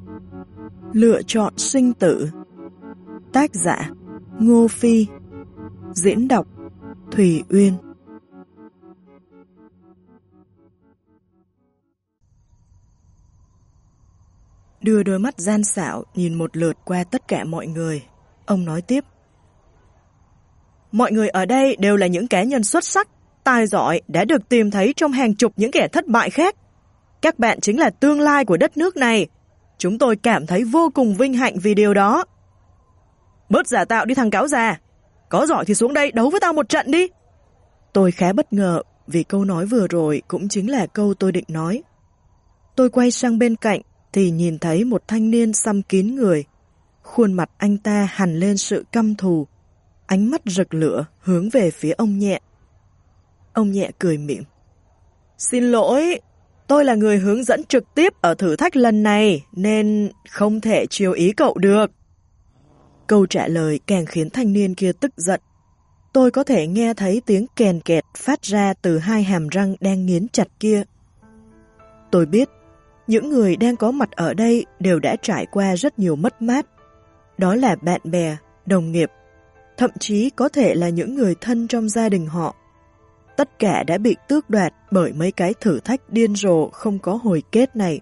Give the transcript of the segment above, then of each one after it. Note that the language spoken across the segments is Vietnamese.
Lựa chọn sinh tử. Tác giả Ngô Phi. Diễn đọc Thùy Uyên. Đưa đôi mắt gian xảo nhìn một lượt qua tất cả mọi người, ông nói tiếp. Mọi người ở đây đều là những cá nhân xuất sắc, tài giỏi đã được tìm thấy trong hàng chục những kẻ thất bại khác. Các bạn chính là tương lai của đất nước này. Chúng tôi cảm thấy vô cùng vinh hạnh vì điều đó. Bớt giả tạo đi thằng cáo già. Có giỏi thì xuống đây đấu với tao một trận đi. Tôi khá bất ngờ vì câu nói vừa rồi cũng chính là câu tôi định nói. Tôi quay sang bên cạnh thì nhìn thấy một thanh niên xăm kín người. Khuôn mặt anh ta hằn lên sự căm thù. Ánh mắt rực lửa hướng về phía ông Nhẹ. Ông Nhẹ cười mỉm. Xin lỗi, tôi là người hướng dẫn trực tiếp ở thử thách lần này nên không thể chiều ý cậu được. Câu trả lời càng khiến thanh niên kia tức giận. Tôi có thể nghe thấy tiếng kèn kẹt phát ra từ hai hàm răng đang nghiến chặt kia. Tôi biết, những người đang có mặt ở đây đều đã trải qua rất nhiều mất mát. Đó là bạn bè, đồng nghiệp, thậm chí có thể là những người thân trong gia đình họ. Tất cả đã bị tước đoạt bởi mấy cái thử thách điên rồ không có hồi kết này.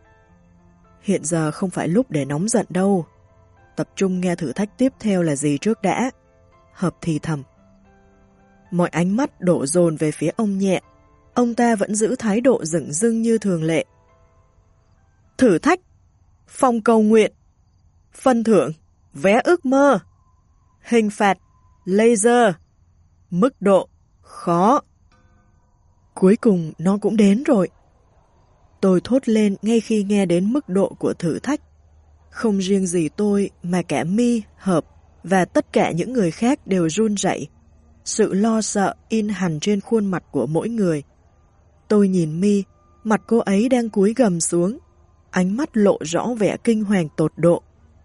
Hiện giờ không phải lúc để nóng giận đâu. Tập trung nghe thử thách tiếp theo là gì trước đã. Hợp thì thầm. Mọi ánh mắt đổ dồn về phía ông Nhẹ. Ông ta vẫn giữ thái độ dửng dưng như thường lệ. Thử thách, phòng cầu nguyện, phân thưởng, vé ước mơ, hình phạt, laser, mức độ, khó. Cuối cùng nó cũng đến rồi. Tôi thốt lên ngay khi nghe đến mức độ của thử thách. Không riêng gì tôi mà cả My, Hợp và tất cả những người khác đều run rẩy. Sự lo sợ in hằn trên khuôn mặt của mỗi người. Tôi nhìn My, mặt cô ấy đang cúi gằm xuống, ánh mắt lộ rõ vẻ kinh hoàng tột độ.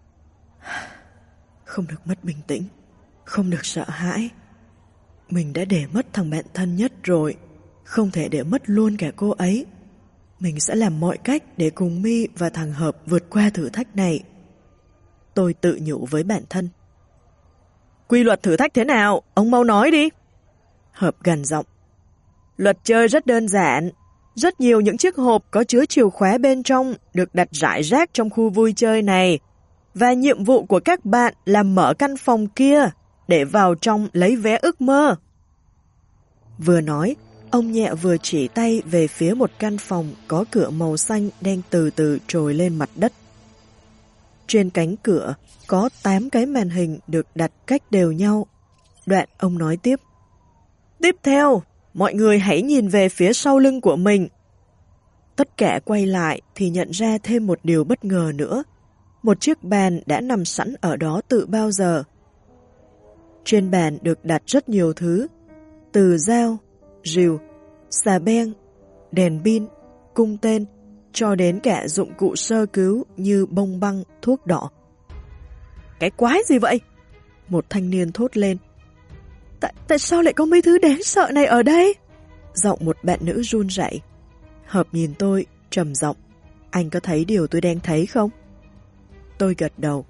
Không được mất bình tĩnh, không được sợ hãi. Mình đã để mất thằng bạn thân nhất rồi, không thể để mất luôn cả cô ấy. Mình sẽ làm mọi cách để cùng My và thằng Hợp vượt qua thử thách này. Tôi tự nhủ với bản thân. Quy luật thử thách thế nào? Ông mau nói đi. Hợp gằn giọng. Luật chơi rất đơn giản. Rất nhiều những chiếc hộp có chứa chìa khóa bên trong được đặt rải rác trong khu vui chơi này. Và nhiệm vụ của các bạn là mở căn phòng kia để vào trong lấy vé ước mơ. Vừa nói, ông Nhẹ vừa chỉ tay về phía một căn phòng có cửa màu xanh đang từ từ trồi lên mặt đất. Trên cánh cửa có 8 cái màn hình được đặt cách đều nhau. Đoạn ông nói tiếp. Tiếp theo, mọi người hãy nhìn về phía sau lưng của mình. Tất cả quay lại thì nhận ra thêm một điều bất ngờ nữa. Một chiếc bàn đã nằm sẵn ở đó từ bao giờ. Trên bàn được đặt rất nhiều thứ, từ dao, rìu, xà beng, đèn pin, cung tên, cho đến cả dụng cụ sơ cứu như bông băng, thuốc đỏ. Cái quái gì vậy? Một thanh niên thốt lên. Tại sao lại có mấy thứ đáng sợ này ở đây? Giọng một bạn nữ run rẩy. Hợp nhìn tôi, trầm giọng. Anh có thấy điều tôi đang thấy không? Tôi gật đầu.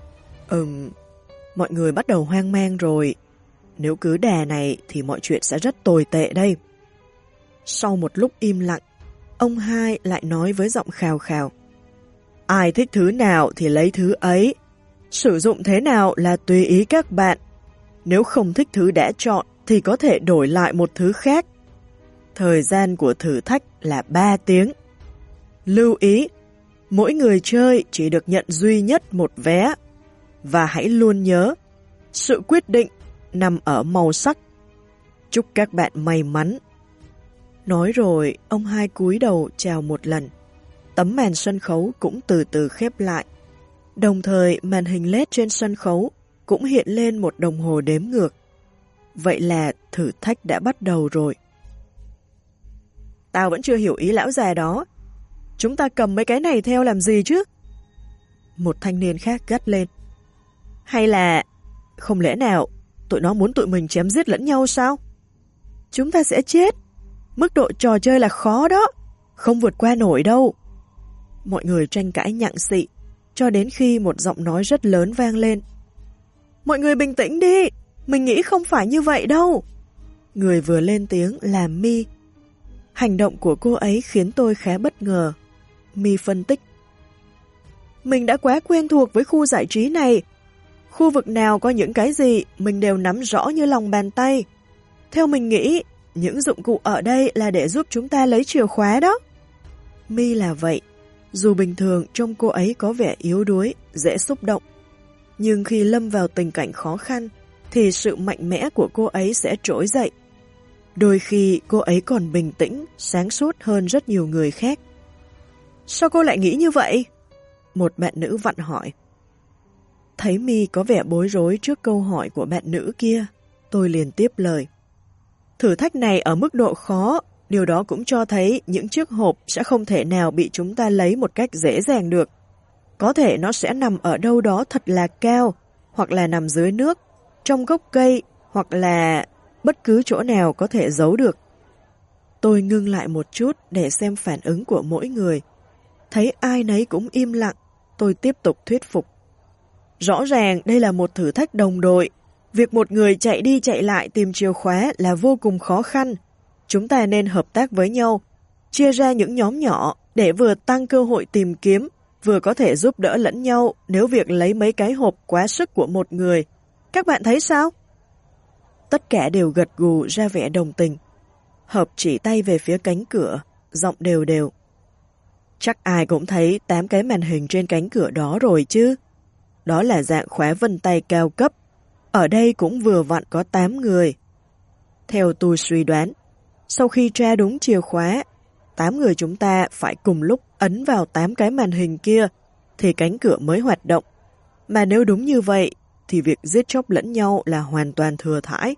Mọi người bắt đầu hoang mang rồi. Nếu cứ đà này thì mọi chuyện sẽ rất tồi tệ đây. Sau một lúc im lặng, ông hai lại nói với giọng khào khào. Ai thích thứ nào thì lấy thứ ấy. Sử dụng thế nào là tùy ý các bạn. Nếu không thích thứ đã chọn thì có thể đổi lại một thứ khác. Thời gian của thử thách là 3 tiếng. Lưu ý, mỗi người chơi chỉ được nhận duy nhất một vé. Và hãy luôn nhớ, sự quyết định nằm ở màu sắc. Chúc các bạn may mắn. Nói rồi, ông hai cúi đầu chào một lần. Tấm màn sân khấu cũng từ từ khép lại. Đồng thời, màn hình LED trên sân khấu cũng hiện lên một đồng hồ đếm ngược. Vậy là thử thách đã bắt đầu rồi. Tao vẫn chưa hiểu ý lão già đó. Chúng ta cầm mấy cái này theo làm gì chứ? Một thanh niên khác gắt lên. Hay là, không lẽ nào tụi nó muốn tụi mình chém giết lẫn nhau sao? Chúng ta sẽ chết. Mức độ trò chơi là khó đó, không vượt qua nổi đâu. Mọi người tranh cãi nhặng xị, cho đến khi một giọng nói rất lớn vang lên. Mọi người bình tĩnh đi, mình nghĩ không phải như vậy đâu. Người vừa lên tiếng là My. Hành động của cô ấy khiến tôi khá bất ngờ. My phân tích. Mình đã quá quen thuộc với khu giải trí này. Khu vực nào có những cái gì mình đều nắm rõ như lòng bàn tay. Theo mình nghĩ, những dụng cụ ở đây là để giúp chúng ta lấy chìa khóa đó. My là vậy. Dù bình thường trông cô ấy có vẻ yếu đuối, dễ xúc động. Nhưng khi lâm vào tình cảnh khó khăn, thì sự mạnh mẽ của cô ấy sẽ trỗi dậy. Đôi khi cô ấy còn bình tĩnh, sáng suốt hơn rất nhiều người khác. Sao cô lại nghĩ như vậy? Một bạn nữ vặn hỏi. Thấy My có vẻ bối rối trước câu hỏi của bạn nữ kia, tôi liền tiếp lời. Thử thách này ở mức độ khó, điều đó cũng cho thấy những chiếc hộp sẽ không thể nào bị chúng ta lấy một cách dễ dàng được. Có thể nó sẽ nằm ở đâu đó thật là cao, hoặc là nằm dưới nước, trong gốc cây, hoặc là bất cứ chỗ nào có thể giấu được. Tôi ngưng lại một chút để xem phản ứng của mỗi người. Thấy ai nấy cũng im lặng, tôi tiếp tục thuyết phục. Rõ ràng đây là một thử thách đồng đội. Việc một người chạy đi chạy lại tìm chìa khóa là vô cùng khó khăn. Chúng ta nên hợp tác với nhau, chia ra những nhóm nhỏ để vừa tăng cơ hội tìm kiếm, vừa có thể giúp đỡ lẫn nhau nếu việc lấy mấy cái hộp quá sức của một người. Các bạn thấy sao? Tất cả đều gật gù ra vẻ đồng tình. Hợp chỉ tay về phía cánh cửa, giọng đều đều. Chắc ai cũng thấy 8 cái màn hình trên cánh cửa đó rồi chứ. Đó là dạng khóa vân tay cao cấp. Ở đây cũng vừa vặn có 8 người. Theo tôi suy đoán, sau khi tra đúng chìa khóa, 8 người chúng ta phải cùng lúc ấn vào 8 cái màn hình kia thì cánh cửa mới hoạt động. Mà nếu đúng như vậy thì việc giết chóc lẫn nhau là hoàn toàn thừa thãi.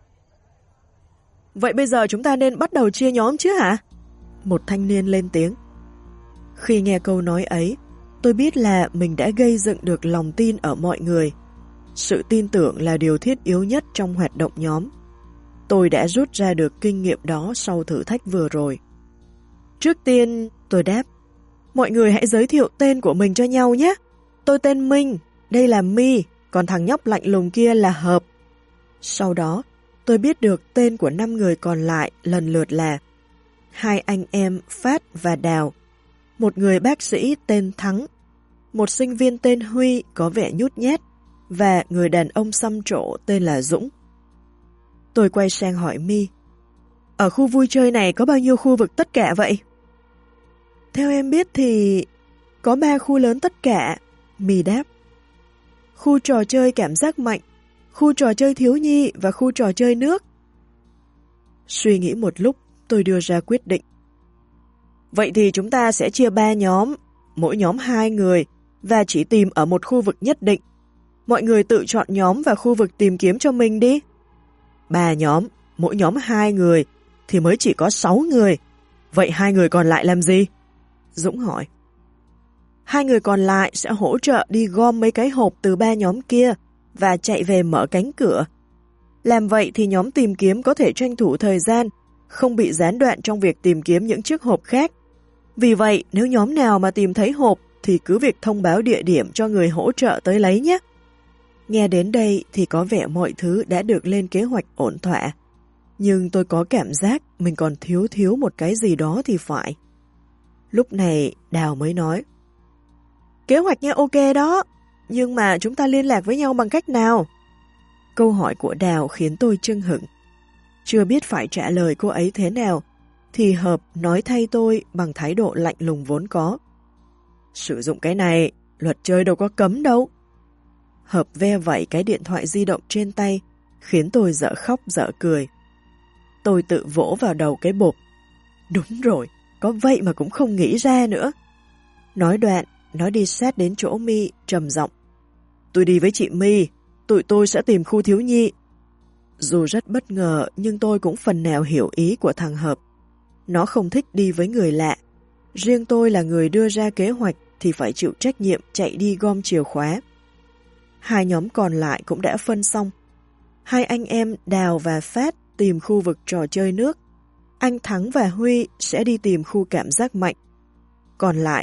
Vậy bây giờ chúng ta nên bắt đầu chia nhóm chứ hả? Một thanh niên lên tiếng. Khi nghe câu nói ấy, tôi biết là mình đã gây dựng được lòng tin ở mọi người. Sự tin tưởng là điều thiết yếu nhất trong hoạt động nhóm. Tôi đã rút ra được kinh nghiệm đó sau thử thách vừa rồi. Trước tiên, tôi đáp, mọi người hãy giới thiệu tên của mình cho nhau nhé. Tôi tên Minh, đây là My, còn thằng nhóc lạnh lùng kia là Hợp. Sau đó, tôi biết được tên của 5 người còn lại lần lượt là 2 anh em Phát và Đào, một người bác sĩ tên Thắng, một sinh viên tên Huy có vẻ nhút nhát, và người đàn ông xăm trổ tên là Dũng. Tôi quay sang hỏi My, ở khu vui chơi này có bao nhiêu khu vực tất cả vậy? Theo em biết thì có 3 khu lớn tất cả, My đáp. Khu trò chơi cảm giác mạnh, khu trò chơi thiếu nhi và khu trò chơi nước. Suy nghĩ một lúc, tôi đưa ra quyết định. Vậy thì chúng ta sẽ chia 3 nhóm, mỗi nhóm 2 người, và chỉ tìm ở một khu vực nhất định. Mọi người tự chọn nhóm và khu vực tìm kiếm cho mình đi. 3 nhóm, mỗi nhóm 2 người, thì mới chỉ có 6 người. Vậy 2 người còn lại làm gì? Dũng hỏi. 2 người còn lại sẽ hỗ trợ đi gom mấy cái hộp từ 3 nhóm kia và chạy về mở cánh cửa. Làm vậy thì nhóm tìm kiếm có thể tranh thủ thời gian, không bị gián đoạn trong việc tìm kiếm những chiếc hộp khác. Vì vậy, nếu nhóm nào mà tìm thấy hộp thì cứ việc thông báo địa điểm cho người hỗ trợ tới lấy nhé. Nghe đến đây thì có vẻ mọi thứ đã được lên kế hoạch ổn thỏa. Nhưng tôi có cảm giác mình còn thiếu một cái gì đó thì phải. Lúc này Đào mới nói. Kế hoạch nghe ok đó, nhưng mà chúng ta liên lạc với nhau bằng cách nào? Câu hỏi của Đào khiến tôi chưng hửng. Chưa biết phải trả lời cô ấy thế nào, thì Hợp nói thay tôi bằng thái độ lạnh lùng vốn có. Sử dụng cái này, luật chơi đâu có cấm đâu. Hợp ve vẩy cái điện thoại di động trên tay, khiến tôi dở khóc dở cười. Tôi tự vỗ vào đầu cái bộp. Đúng rồi, có vậy mà cũng không nghĩ ra nữa. Nói đoạn, nó đi sát đến chỗ My, trầm giọng. Tôi đi với chị My, tụi tôi sẽ tìm khu thiếu nhi. Dù rất bất ngờ, nhưng tôi cũng phần nào hiểu ý của thằng Hợp. Nó không thích đi với người lạ. Riêng tôi là người đưa ra kế hoạch thì phải chịu trách nhiệm chạy đi gom chìa khóa. 2 nhóm còn lại cũng đã phân xong. 2 anh em Đào và Phát tìm khu vực trò chơi nước. Anh Thắng và Huy sẽ đi tìm khu cảm giác mạnh. Còn lại,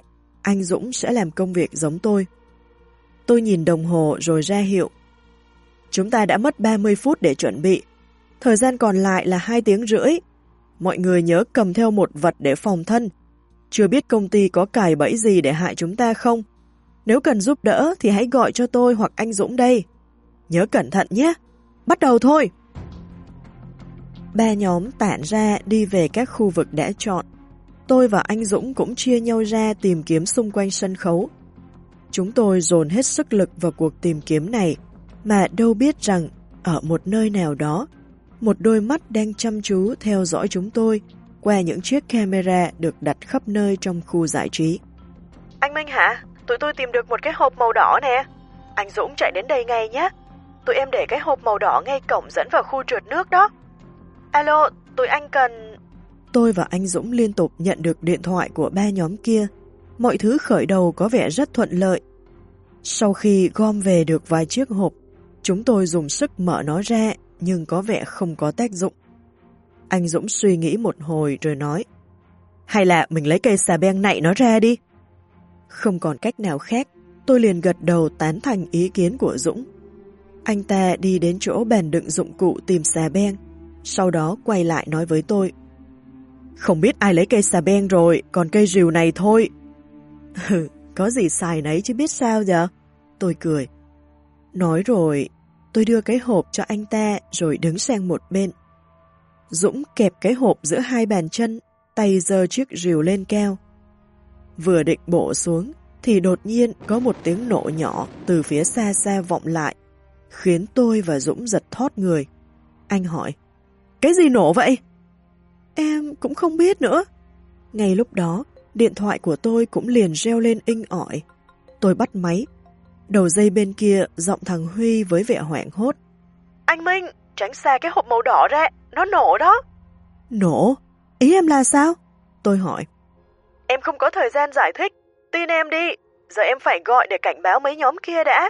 anh Dũng sẽ làm công việc giống tôi. Tôi nhìn đồng hồ rồi ra hiệu. Chúng ta đã mất 30 phút để chuẩn bị. Thời gian còn lại là 2 tiếng rưỡi. Mọi người nhớ cầm theo một vật để phòng thân. Chưa biết công ty có cài bẫy gì để hại chúng ta không? Nếu cần giúp đỡ thì hãy gọi cho tôi hoặc anh Dũng đây. Nhớ cẩn thận nhé. Bắt đầu thôi. 3 nhóm tản ra đi về các khu vực đã chọn. Tôi và anh Dũng cũng chia nhau ra tìm kiếm xung quanh sân khấu. Chúng tôi dồn hết sức lực vào cuộc tìm kiếm này, mà đâu biết rằng ở một nơi nào đó, một đôi mắt đang chăm chú theo dõi chúng tôi qua những chiếc camera được đặt khắp nơi trong khu giải trí. Anh Minh hả? Tụi tôi tìm được một cái hộp màu đỏ nè. Anh Dũng chạy đến đây ngay nhé. Tụi em để cái hộp màu đỏ ngay cổng dẫn vào khu trượt nước đó. Alo, tụi anh cần... Tôi và anh Dũng liên tục nhận được điện thoại của 3 nhóm kia. Mọi thứ khởi đầu có vẻ rất thuận lợi. Sau khi gom về được vài chiếc hộp, chúng tôi dùng sức mở nó ra nhưng có vẻ không có tác dụng. Anh Dũng suy nghĩ một hồi rồi nói, hay là mình lấy cây xà beng nạy nó ra đi. Không còn cách nào khác, tôi liền gật đầu tán thành ý kiến của Dũng. Anh ta đi đến chỗ bàn đựng dụng cụ tìm xà beng, sau đó quay lại nói với tôi, không biết ai lấy cây xà beng rồi, còn cây rìu này thôi. Có gì xài nấy chứ biết sao giờ? Tôi cười. Nói rồi, tôi đưa cái hộp cho anh ta rồi đứng sang một bên. Dũng kẹp cái hộp giữa 2 bàn chân, tay giơ chiếc rìu lên cao. Vừa định bổ xuống, thì đột nhiên có một tiếng nổ nhỏ từ phía xa xa vọng lại, khiến tôi và Dũng giật thót người. Anh hỏi, cái gì nổ vậy? Em cũng không biết nữa. Ngay lúc đó, điện thoại của tôi cũng liền reo lên inh ỏi. Tôi bắt máy. Đầu dây bên kia giọng thằng Huy với vẻ hoảng hốt. Anh Minh, tránh xa cái hộp màu đỏ ra, nó nổ đó. Nổ? Ý em là sao? Tôi hỏi. Em không có thời gian giải thích, tin em đi, giờ em phải gọi để cảnh báo mấy nhóm kia đã.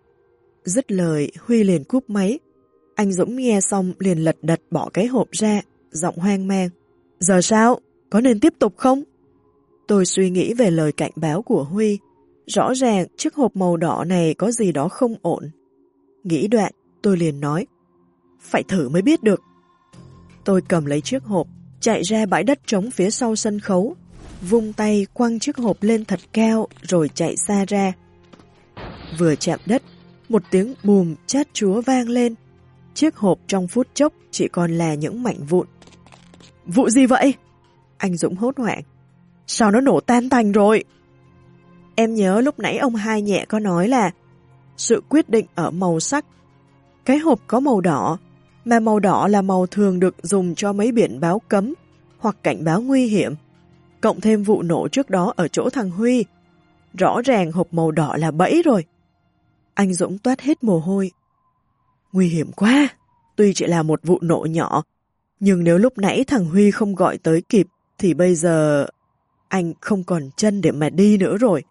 Dứt lời, Huy liền cúp máy. Anh Dũng nghe xong liền lật đật bỏ cái hộp ra, giọng hoang mang. Giờ sao? Có nên tiếp tục không? Tôi suy nghĩ về lời cảnh báo của Huy. Rõ ràng chiếc hộp màu đỏ này có gì đó không ổn. Nghĩ đoạn, tôi liền nói. Phải thử mới biết được. Tôi cầm lấy chiếc hộp, chạy ra bãi đất trống phía sau sân khấu, vung tay quăng chiếc hộp lên thật cao rồi chạy xa ra. Vừa chạm đất, một tiếng bùm chát chúa vang lên. Chiếc hộp trong phút chốc chỉ còn là những mảnh vụn. Vụ gì vậy? Anh Dũng hốt hoảng. Sao nó nổ tan tành rồi? Em nhớ lúc nãy ông Hai nhẹ có nói là sự quyết định ở màu sắc. Cái hộp có màu đỏ, mà màu đỏ là màu thường được dùng cho mấy biển báo cấm hoặc cảnh báo nguy hiểm. Cộng thêm vụ nổ trước đó ở chỗ thằng Huy. Rõ ràng hộp màu đỏ là bẫy rồi. Anh Dũng toát hết mồ hôi. Nguy hiểm quá, tuy chỉ là một vụ nổ nhỏ, nhưng nếu lúc nãy thằng Huy không gọi tới kịp, thì bây giờ anh không còn chân để mà đi nữa rồi.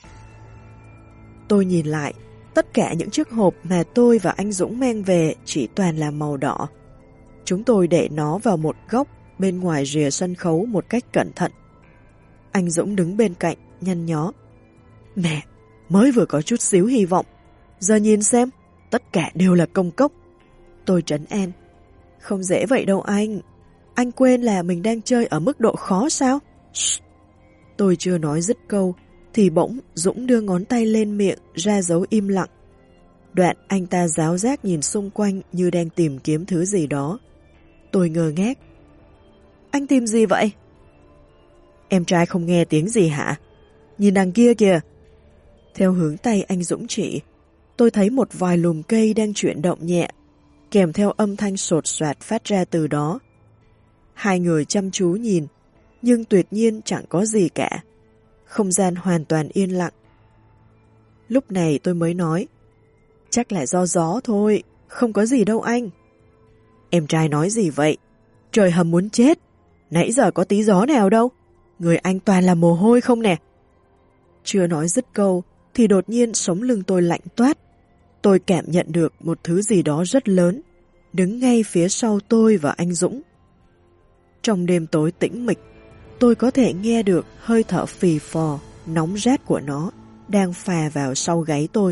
Tôi nhìn lại, tất cả những chiếc hộp mà tôi và anh Dũng mang về chỉ toàn là màu đỏ. Chúng tôi để nó vào một góc bên ngoài rìa sân khấu một cách cẩn thận. Anh Dũng đứng bên cạnh, nhăn nhó. Mẹ, mới vừa có chút xíu hy vọng. Giờ nhìn xem, tất cả đều là công cốc. Tôi trấn an. Không dễ vậy đâu anh. Anh quên là mình đang chơi ở mức độ khó sao? Shh. Tôi chưa nói dứt câu, thì bỗng Dũng đưa ngón tay lên miệng ra dấu im lặng. Đoạn anh ta ráo rác nhìn xung quanh như đang tìm kiếm thứ gì đó. Tôi ngơ ngác. Anh tìm gì vậy? Em trai không nghe tiếng gì hả? Nhìn đằng kia kìa. Theo hướng tay anh Dũng chỉ, tôi thấy một vài lùm cây đang chuyển động nhẹ, kèm theo âm thanh sột soạt phát ra từ đó. Hai người chăm chú nhìn, nhưng tuyệt nhiên chẳng có gì cả. Không gian hoàn toàn yên lặng. Lúc này tôi mới nói, chắc là do gió thôi, không có gì đâu anh. Em trai nói gì vậy? Trời hầm muốn chết, nãy giờ có tí gió nào đâu, người anh toàn là mồ hôi không nè. Chưa nói dứt câu, thì đột nhiên sống lưng tôi lạnh toát. Tôi cảm nhận được một thứ gì đó rất lớn, đứng ngay phía sau tôi và anh Dũng. Trong đêm tối tĩnh mịch, tôi có thể nghe được hơi thở phì phò nóng rát của nó đang phà vào sau gáy tôi.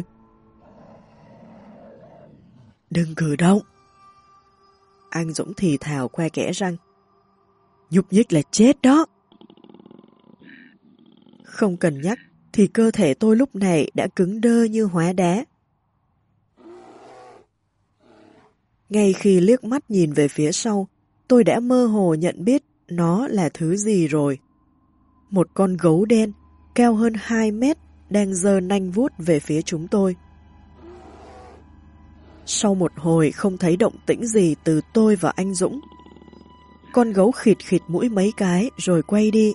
Đừng cử động. Anh Dũng thì thào qua kẽ răng. Nhúc nhích là chết đó. Không cần nhắc thì cơ thể tôi lúc này đã cứng đơ như hóa đá. Ngay khi liếc mắt nhìn về phía sau, tôi đã mơ hồ nhận biết nó là thứ gì rồi. Một con gấu đen, cao hơn 2 mét, đang giơ nanh vuốt về phía chúng tôi. Sau một hồi không thấy động tĩnh gì từ tôi và anh Dũng. Con gấu khịt khịt mũi mấy cái rồi quay đi.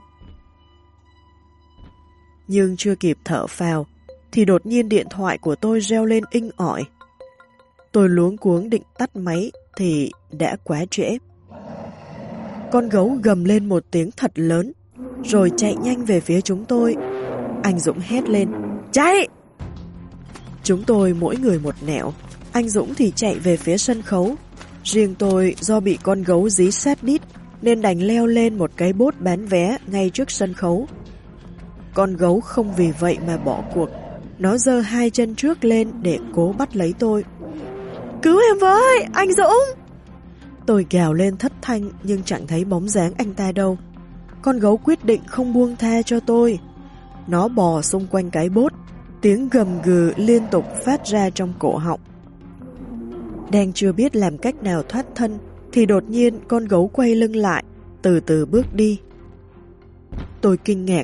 Nhưng chưa kịp thở phào, thì đột nhiên điện thoại của tôi reo lên inh ỏi. Tôi luống cuống định tắt máy thì đã quá trễ. Con gấu gầm lên một tiếng thật lớn, rồi chạy nhanh về phía chúng tôi. Anh Dũng hét lên, chạy! Chúng tôi mỗi người một nẻo, anh Dũng thì chạy về phía sân khấu. Riêng tôi do bị con gấu dí sát đít nên đành leo lên một cái bốt bán vé ngay trước sân khấu. Con gấu không vì vậy mà bỏ cuộc. Nó giơ 2 chân trước lên để cố bắt lấy tôi. Cứu em với, anh Dũng! Tôi gào lên thất thanh nhưng chẳng thấy bóng dáng anh ta đâu. Con gấu quyết định không buông tha cho tôi. Nó bò xung quanh cái bốt, tiếng gầm gừ liên tục phát ra trong cổ họng. Đang chưa biết làm cách nào thoát thân thì đột nhiên con gấu quay lưng lại, từ từ bước đi. Tôi kinh ngạc.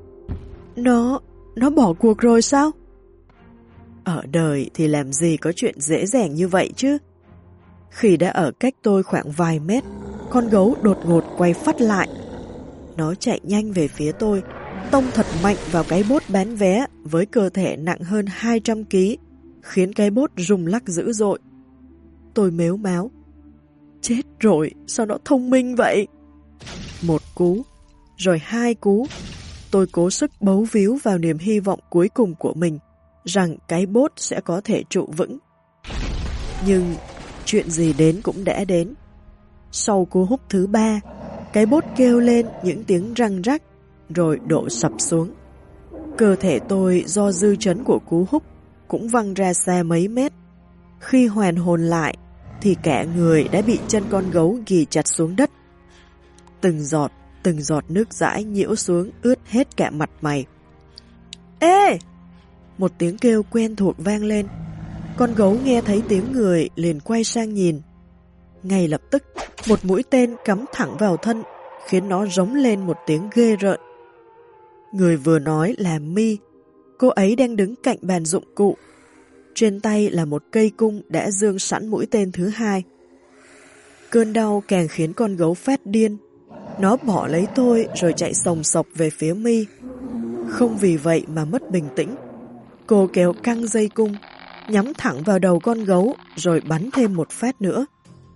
Nó bỏ cuộc rồi sao? Ở đời thì làm gì có chuyện dễ dàng như vậy chứ? Khi đã ở cách tôi khoảng vài mét, con gấu đột ngột quay phắt lại. Nó chạy nhanh về phía tôi, tông thật mạnh vào cái bốt bán vé với cơ thể nặng hơn 200 kg, khiến cái bốt rung lắc dữ dội. Tôi mếu máo. Chết rồi, sao nó thông minh vậy? 1 cú, rồi 2 cú. Tôi cố sức bấu víu vào niềm hy vọng cuối cùng của mình, rằng cái bốt sẽ có thể trụ vững. Nhưng chuyện gì đến cũng đã đến. Sau cú húc thứ 3, cái bốt kêu lên những tiếng răng rắc, rồi đổ sập xuống. Cơ thể tôi do dư chấn của cú húc cũng văng ra xa mấy mét. Khi hoàn hồn lại, thì cả người đã bị chân con gấu ghì chặt xuống đất. Từng giọt nước dãi nhiễu xuống ướt hết cả mặt mày. Ê! Một tiếng kêu quen thuộc vang lên. Con gấu nghe thấy tiếng người liền quay sang nhìn. Ngay lập tức, một mũi tên cắm thẳng vào thân, khiến nó rống lên một tiếng ghê rợn. Người vừa nói là My. Cô ấy đang đứng cạnh bàn dụng cụ. Trên tay là một cây cung đã dương sẵn mũi tên thứ 2. Cơn đau càng khiến con gấu phát điên. Nó bỏ lấy tôi rồi chạy sồng sộc về phía My. Không vì vậy mà mất bình tĩnh. Cô kéo căng dây cung, nhắm thẳng vào đầu con gấu rồi bắn thêm một phát nữa.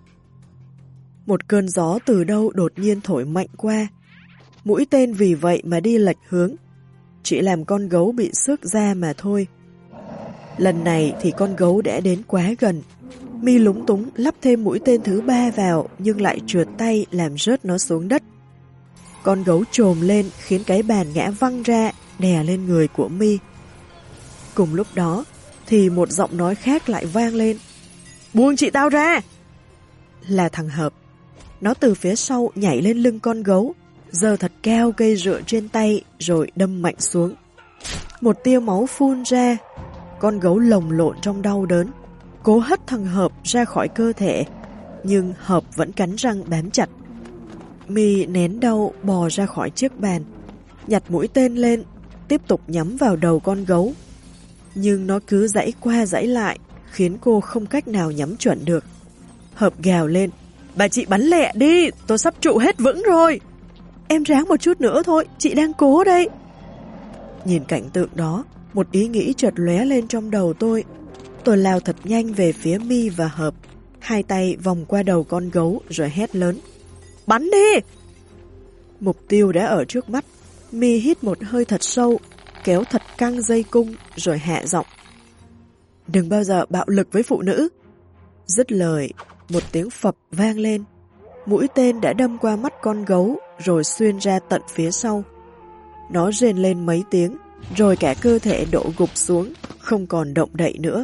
Một cơn gió từ đâu đột nhiên thổi mạnh qua. Mũi tên vì vậy mà đi lệch hướng. Chỉ làm con gấu bị xước da mà thôi. Lần này thì con gấu đã đến quá gần. My lúng túng lắp thêm mũi tên thứ 3 vào nhưng lại trượt tay làm rớt nó xuống đất. Con gấu trồm lên khiến cái bàn ngã văng ra, đè lên người của My. Cùng lúc đó thì một giọng nói khác lại vang lên. Buông chị tao ra! Là thằng Hợp. Nó từ phía sau nhảy lên lưng con gấu, giơ thật cao cây rựa trên tay rồi đâm mạnh xuống. Một tia máu phun ra. Con gấu lồng lộn trong đau đớn, cố hất thằng Hợp ra khỏi cơ thể, nhưng Hợp vẫn cắn răng bám chặt. My nén đau bò ra khỏi chiếc bàn, nhặt mũi tên lên, tiếp tục nhắm vào đầu con gấu. Nhưng nó cứ giãy qua giãy lại, khiến cô không cách nào nhắm chuẩn được. Hợp gào lên, bà chị bắn lẹ đi, tôi sắp trụ hết vững rồi. Em ráng một chút nữa thôi, chị đang cố đây. Nhìn cảnh tượng đó, một ý nghĩ chợt lóe lên trong đầu tôi. Tôi lao thật nhanh về phía My và Hợp, hai tay vòng qua đầu con gấu rồi hét lớn. Bắn đi! Mục tiêu đã ở trước mắt. My hít một hơi thật sâu, kéo thật căng dây cung rồi hạ giọng. Đừng bao giờ bạo lực với phụ nữ. Dứt lời, một tiếng phập vang lên. Mũi tên đã đâm qua mắt con gấu rồi xuyên ra tận phía sau. Nó rên lên mấy tiếng rồi cả cơ thể đổ gục xuống, không còn động đậy nữa.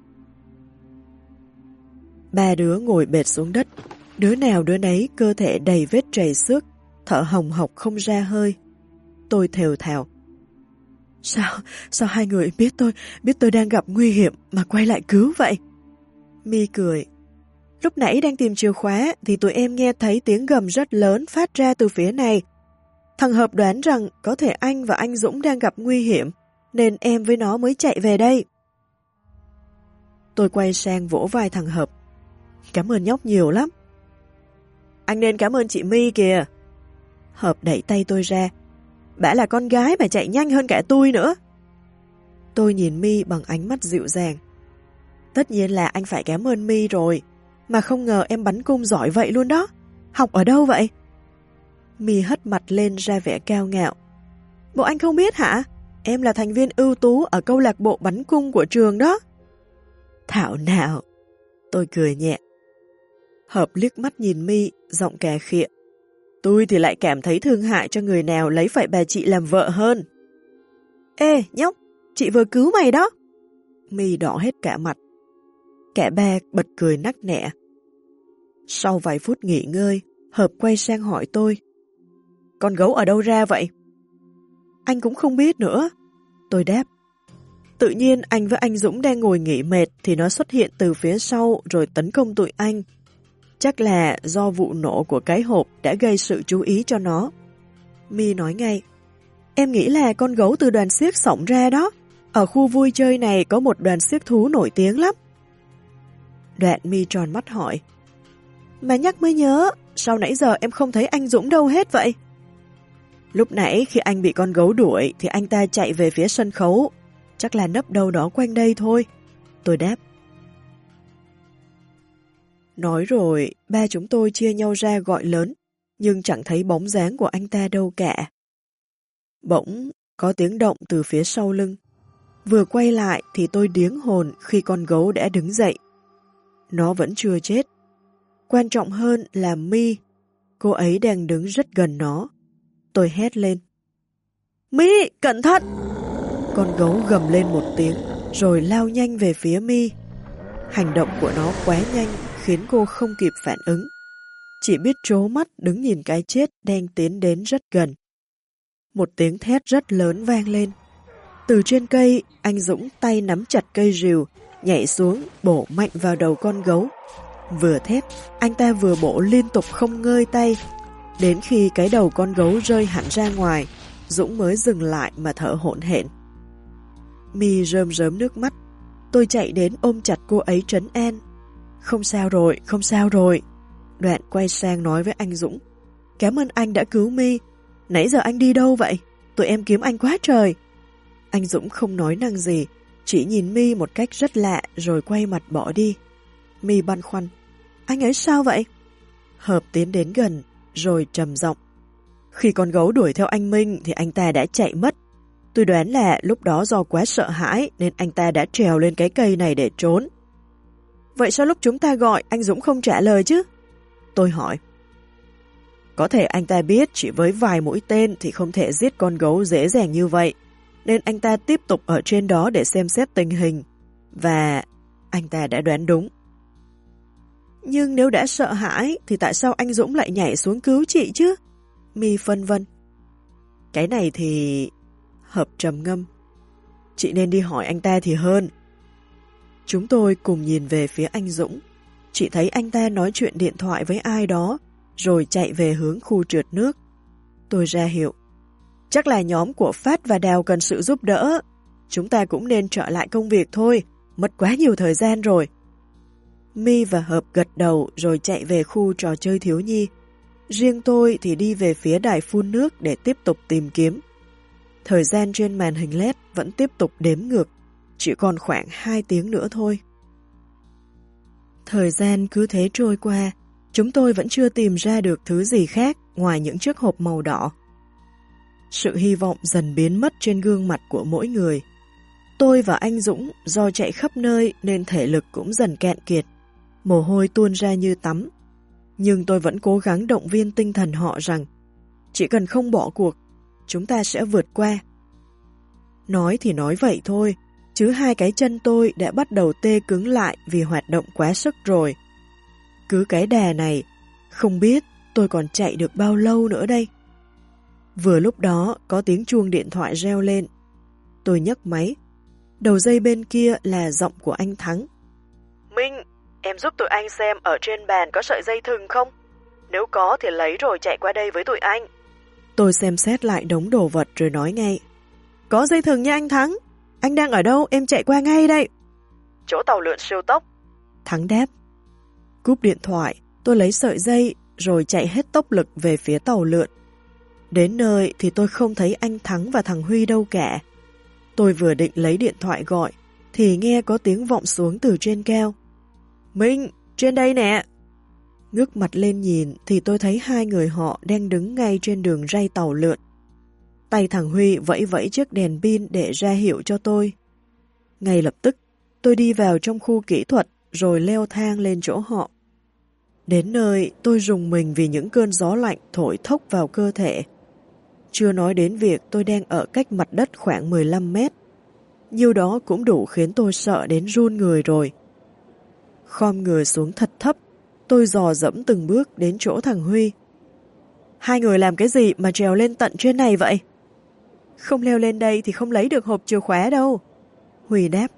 Ba đứa ngồi bệt xuống đất, đứa nào đứa nấy cơ thể đầy vết trầy xước, thở hồng hộc không ra hơi. Tôi thều thào. Sao hai người biết tôi đang gặp nguy hiểm mà quay lại cứu vậy? My cười. Lúc nãy đang tìm chìa khóa thì tụi em nghe thấy tiếng gầm rất lớn phát ra từ phía này. Thằng Hợp đoán rằng có thể anh và anh Dũng đang gặp nguy hiểm, nên em với nó mới chạy về đây. Tôi quay sang vỗ vai thằng Hợp. Cảm ơn nhóc nhiều lắm. Anh nên cảm ơn chị My kìa. Hợp đẩy tay tôi ra. Bả là con gái mà chạy nhanh hơn cả tôi nữa. Tôi nhìn My bằng ánh mắt dịu dàng. Tất nhiên là anh phải cảm ơn My rồi, mà không ngờ em bắn cung giỏi vậy luôn đó. Học ở đâu vậy? My hất mặt lên ra vẻ cao ngạo. Bộ anh không biết hả? Em là thành viên ưu tú ở câu lạc bộ bắn cung của trường đó. Thảo nào. Tôi cười nhẹ. Hợp liếc mắt nhìn My, giọng cà khịa. Tôi thì lại cảm thấy thương hại cho người nào lấy phải bà chị làm vợ hơn. Ê, nhóc, chị vừa cứu mày đó. My đỏ hết cả mặt. Cả ba bật cười nắc nẻ. Sau vài phút nghỉ ngơi, Hợp quay sang hỏi tôi. Con gấu ở đâu ra vậy? Anh cũng không biết nữa. Tôi đáp. Tự nhiên anh với anh Dũng đang ngồi nghỉ mệt thì nó xuất hiện từ phía sau rồi tấn công tụi anh. Chắc là do vụ nổ của cái hộp đã gây sự chú ý cho nó. My nói ngay. Em nghĩ là con gấu từ đoàn xiếc xổng ra đó. Ở khu vui chơi này có một đoàn xiếc thú nổi tiếng lắm. Đoạn My tròn mắt hỏi. Mà nhắc mới nhớ, sao nãy giờ em không thấy anh Dũng đâu hết vậy? Lúc nãy khi anh bị con gấu đuổi thì anh ta chạy về phía sân khấu. Chắc là nấp đâu đó quanh đây thôi. Tôi đáp. Nói rồi, ba chúng tôi chia nhau ra gọi lớn, nhưng chẳng thấy bóng dáng của anh ta đâu cả. Bỗng, có tiếng động từ phía sau lưng. Vừa quay lại thì tôi điếng hồn khi con gấu đã đứng dậy. Nó vẫn chưa chết. Quan trọng hơn là My, cô ấy đang đứng rất gần nó. Tôi hét lên. My, cẩn thận! Con gấu gầm lên một tiếng, rồi lao nhanh về phía My. Hành động của nó quá nhanh khiến cô không kịp phản ứng. Chỉ biết trố mắt đứng nhìn cái chết đang tiến đến rất gần. Một tiếng thét rất lớn vang lên. Từ trên cây, anh Dũng tay nắm chặt cây rìu, nhảy xuống, bổ mạnh vào đầu con gấu. Vừa thét, anh ta vừa bổ liên tục không ngơi tay. Đến khi cái đầu con gấu rơi hẳn ra ngoài, Dũng mới dừng lại mà thở hổn hển. My rơm rớm nước mắt. Tôi chạy đến ôm chặt cô ấy trấn an. Không sao rồi, không sao rồi. Đoạn quay sang nói với anh Dũng. Cảm ơn anh đã cứu My. Nãy giờ anh đi đâu vậy? Tụi em kiếm anh quá trời. Anh Dũng không nói năng gì, chỉ nhìn My một cách rất lạ rồi quay mặt bỏ đi. My băn khoăn. Anh ấy sao vậy? Hợp tiến đến gần, rồi trầm giọng. Khi con gấu đuổi theo anh Minh thì anh ta đã chạy mất. Tôi đoán là lúc đó do quá sợ hãi nên anh ta đã trèo lên cái cây này để trốn. Vậy sao lúc chúng ta gọi anh Dũng không trả lời chứ? Tôi hỏi. Có thể anh ta biết chỉ với vài mũi tên thì không thể giết con gấu dễ dàng như vậy, nên anh ta tiếp tục ở trên đó để xem xét tình hình. Và anh ta đã đoán đúng. Nhưng nếu đã sợ hãi thì tại sao anh Dũng lại nhảy xuống cứu chị chứ? My phân vân. Cái này thì... Hợp trầm ngâm. Chị nên đi hỏi anh ta thì hơn. Chúng tôi cùng nhìn về phía anh Dũng. Chị thấy anh ta nói chuyện điện thoại với ai đó, rồi chạy về hướng khu trượt nước. Tôi ra hiệu. Chắc là nhóm của Phát và Đào cần sự giúp đỡ. Chúng ta cũng nên trở lại công việc thôi, mất quá nhiều thời gian rồi. My và Hợp gật đầu rồi chạy về khu trò chơi thiếu nhi. Riêng tôi thì đi về phía đài phun nước để tiếp tục tìm kiếm. Thời gian trên màn hình LED vẫn tiếp tục đếm ngược, chỉ còn khoảng 2 tiếng nữa thôi. Thời gian cứ thế trôi qua, chúng tôi vẫn chưa tìm ra được thứ gì khác ngoài những chiếc hộp màu đỏ. Sự hy vọng dần biến mất trên gương mặt của mỗi người. Tôi và anh Dũng do chạy khắp nơi nên thể lực cũng dần cạn kiệt, mồ hôi tuôn ra như tắm. Nhưng tôi vẫn cố gắng động viên tinh thần họ rằng chỉ cần không bỏ cuộc, chúng ta sẽ vượt qua. Nói thì nói vậy thôi, chứ hai cái chân tôi đã bắt đầu tê cứng lại vì hoạt động quá sức rồi. Cứ cái đà này, không biết tôi còn chạy được bao lâu nữa đây. Vừa lúc đó có tiếng chuông điện thoại reo lên. Tôi nhấc máy. Đầu dây bên kia là giọng của anh Thắng. Minh, em giúp tụi anh xem ở trên bàn có sợi dây thừng không? Nếu có thì lấy rồi chạy qua đây với tụi anh. Tôi xem xét lại đống đồ vật rồi nói ngay. Có dây thừng nha anh Thắng. Anh đang ở đâu? Em chạy qua ngay đây. Chỗ tàu lượn siêu tốc. Thắng đáp. Cúp điện thoại, tôi lấy sợi dây rồi chạy hết tốc lực về phía tàu lượn. Đến nơi thì tôi không thấy anh Thắng và thằng Huy đâu cả. Tôi vừa định lấy điện thoại gọi thì nghe có tiếng vọng xuống từ trên cao. Minh, trên đây nè. Ngước mặt lên nhìn thì tôi thấy hai người họ đang đứng ngay trên đường ray tàu lượn. Tay thằng Huy vẫy vẫy chiếc đèn pin để ra hiệu cho tôi. Ngay lập tức, tôi đi vào trong khu kỹ thuật rồi leo thang lên chỗ họ. Đến nơi, tôi rùng mình vì những cơn gió lạnh thổi thốc vào cơ thể. Chưa nói đến việc tôi đang ở cách mặt đất khoảng 15 mét. Nhiêu đó cũng đủ khiến tôi sợ đến run người rồi. Khom người xuống thật thấp, tôi dò dẫm từng bước đến chỗ thằng Huy. Hai người làm cái gì mà trèo lên tận trên này vậy? Không leo lên đây thì không lấy được hộp chìa khóa đâu. Huy đáp.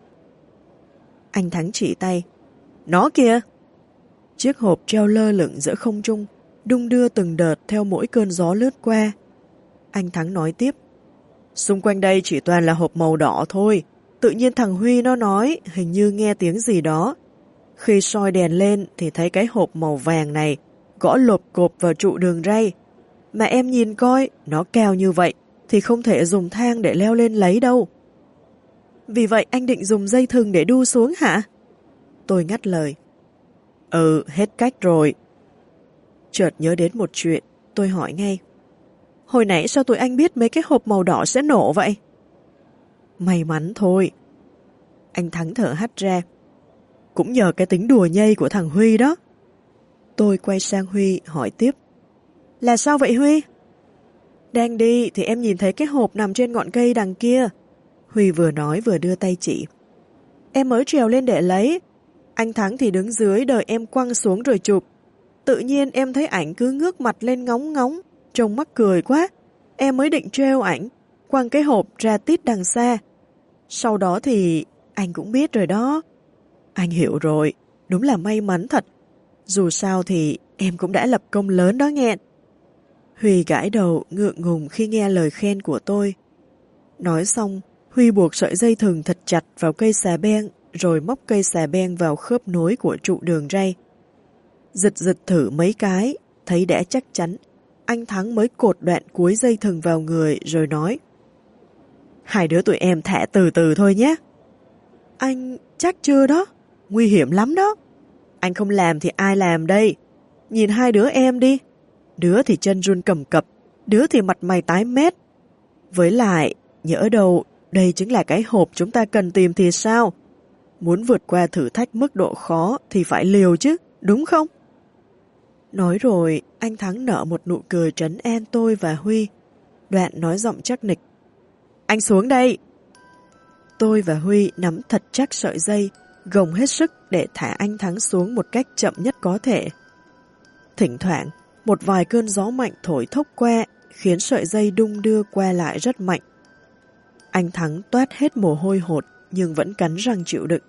Anh Thắng chỉ tay. Nó kìa! Chiếc hộp treo lơ lửng giữa không trung, đung đưa từng đợt theo mỗi cơn gió lướt qua. Anh Thắng nói tiếp. Xung quanh đây chỉ toàn là hộp màu đỏ thôi. Tự nhiên thằng Huy nó nói, hình như nghe tiếng gì đó. Khi soi đèn lên thì thấy cái hộp màu vàng này gõ lộp cộp vào trụ đường ray. Mà em nhìn coi, nó cao như vậy thì không thể dùng thang để leo lên lấy đâu. Vì vậy anh định dùng dây thừng để đu xuống hả? Tôi ngắt lời. Hết cách rồi. Chợt nhớ đến một chuyện, tôi hỏi ngay. Hồi nãy sao tụi anh biết mấy cái hộp màu đỏ sẽ nổ vậy? May mắn thôi. Anh Thắng thở hắt ra. Cũng nhờ cái tính đùa nhây của thằng Huy đó. Tôi quay sang Huy hỏi tiếp. Là sao vậy Huy? Đang đi thì em nhìn thấy cái hộp nằm trên ngọn cây đằng kia. Huy vừa nói vừa đưa tay chỉ. Em mới trèo lên để lấy. Anh Thắng thì đứng dưới đợi em quăng xuống rồi chụp. Tự nhiên em thấy ảnh cứ ngước mặt lên ngóng ngóng, trông mắc cười quá. Em mới định trêu ảnh, quăng cái hộp ra tít đằng xa. Sau đó thì anh cũng biết rồi đó. Anh hiểu rồi, đúng là may mắn thật. Dù sao thì em cũng đã lập công lớn đó nghe. Huy gãi đầu ngượng ngùng khi nghe lời khen của tôi. Nói xong, Huy buộc sợi dây thừng thật chặt vào cây xà beng, rồi móc cây xà beng vào khớp nối của trụ đường ray. Giật thử mấy cái, thấy đã chắc chắn, anh Thắng mới cột đoạn cuối dây thừng vào người rồi nói. Hai đứa tụi em thả từ từ thôi nhé. Anh chắc chưa đó, nguy hiểm lắm đó. Anh không làm thì ai làm đây? Nhìn hai đứa em đi. Đứa thì chân run cầm cập, đứa thì mặt mày tái mét. Với lại, nhỡ đâu đây chính là cái hộp chúng ta cần tìm thì sao? Muốn vượt qua thử thách mức độ khó thì phải liều chứ, đúng không? Nói rồi, anh Thắng nở một nụ cười trấn an tôi và Huy. Đoạn nói giọng chắc nịch. Anh xuống đây! Tôi và Huy nắm thật chắc sợi dây, gồng hết sức để thả anh Thắng xuống một cách chậm nhất có thể. Thỉnh thoảng, một vài cơn gió mạnh thổi thốc qua, khiến sợi dây đung đưa qua lại rất mạnh. Anh Thắng toát hết mồ hôi hột, nhưng vẫn cắn răng chịu đựng.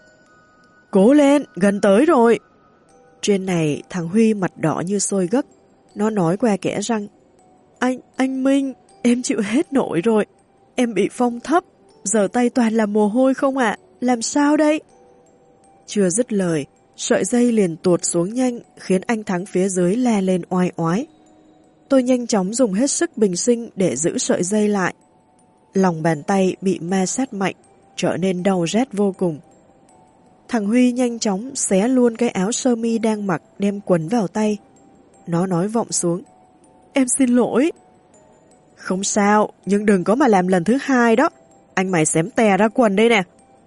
Cố lên, gần tới rồi! Trên này, thằng Huy mặt đỏ như sôi gấc. Nó nói qua kẽ răng. Anh Minh, em chịu hết nổi rồi. Em bị phong thấp, giờ tay toàn là mồ hôi không ạ? Làm sao đây? Chưa dứt lời, sợi dây liền tuột xuống nhanh, khiến anh Thắng phía dưới la lên oai oái. Tôi nhanh chóng dùng hết sức bình sinh để giữ sợi dây lại. Lòng bàn tay bị ma sát mạnh, trở nên đau rát vô cùng. Thằng Huy nhanh chóng xé luôn cái áo sơ mi đang mặc đem quấn vào tay. Nó nói vọng xuống. Em xin lỗi. Không sao, nhưng đừng có mà làm lần thứ hai đó. Anh mày xém tè ra quần đây nè.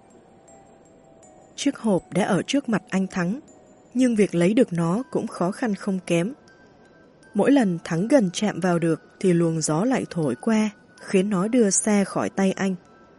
Chiếc hộp đã ở trước mặt anh Thắng, nhưng việc lấy được nó cũng khó khăn không kém. Mỗi lần Thắng gần chạm vào được thì luồng gió lại thổi qua, khiến nó đưa xa khỏi tay anh.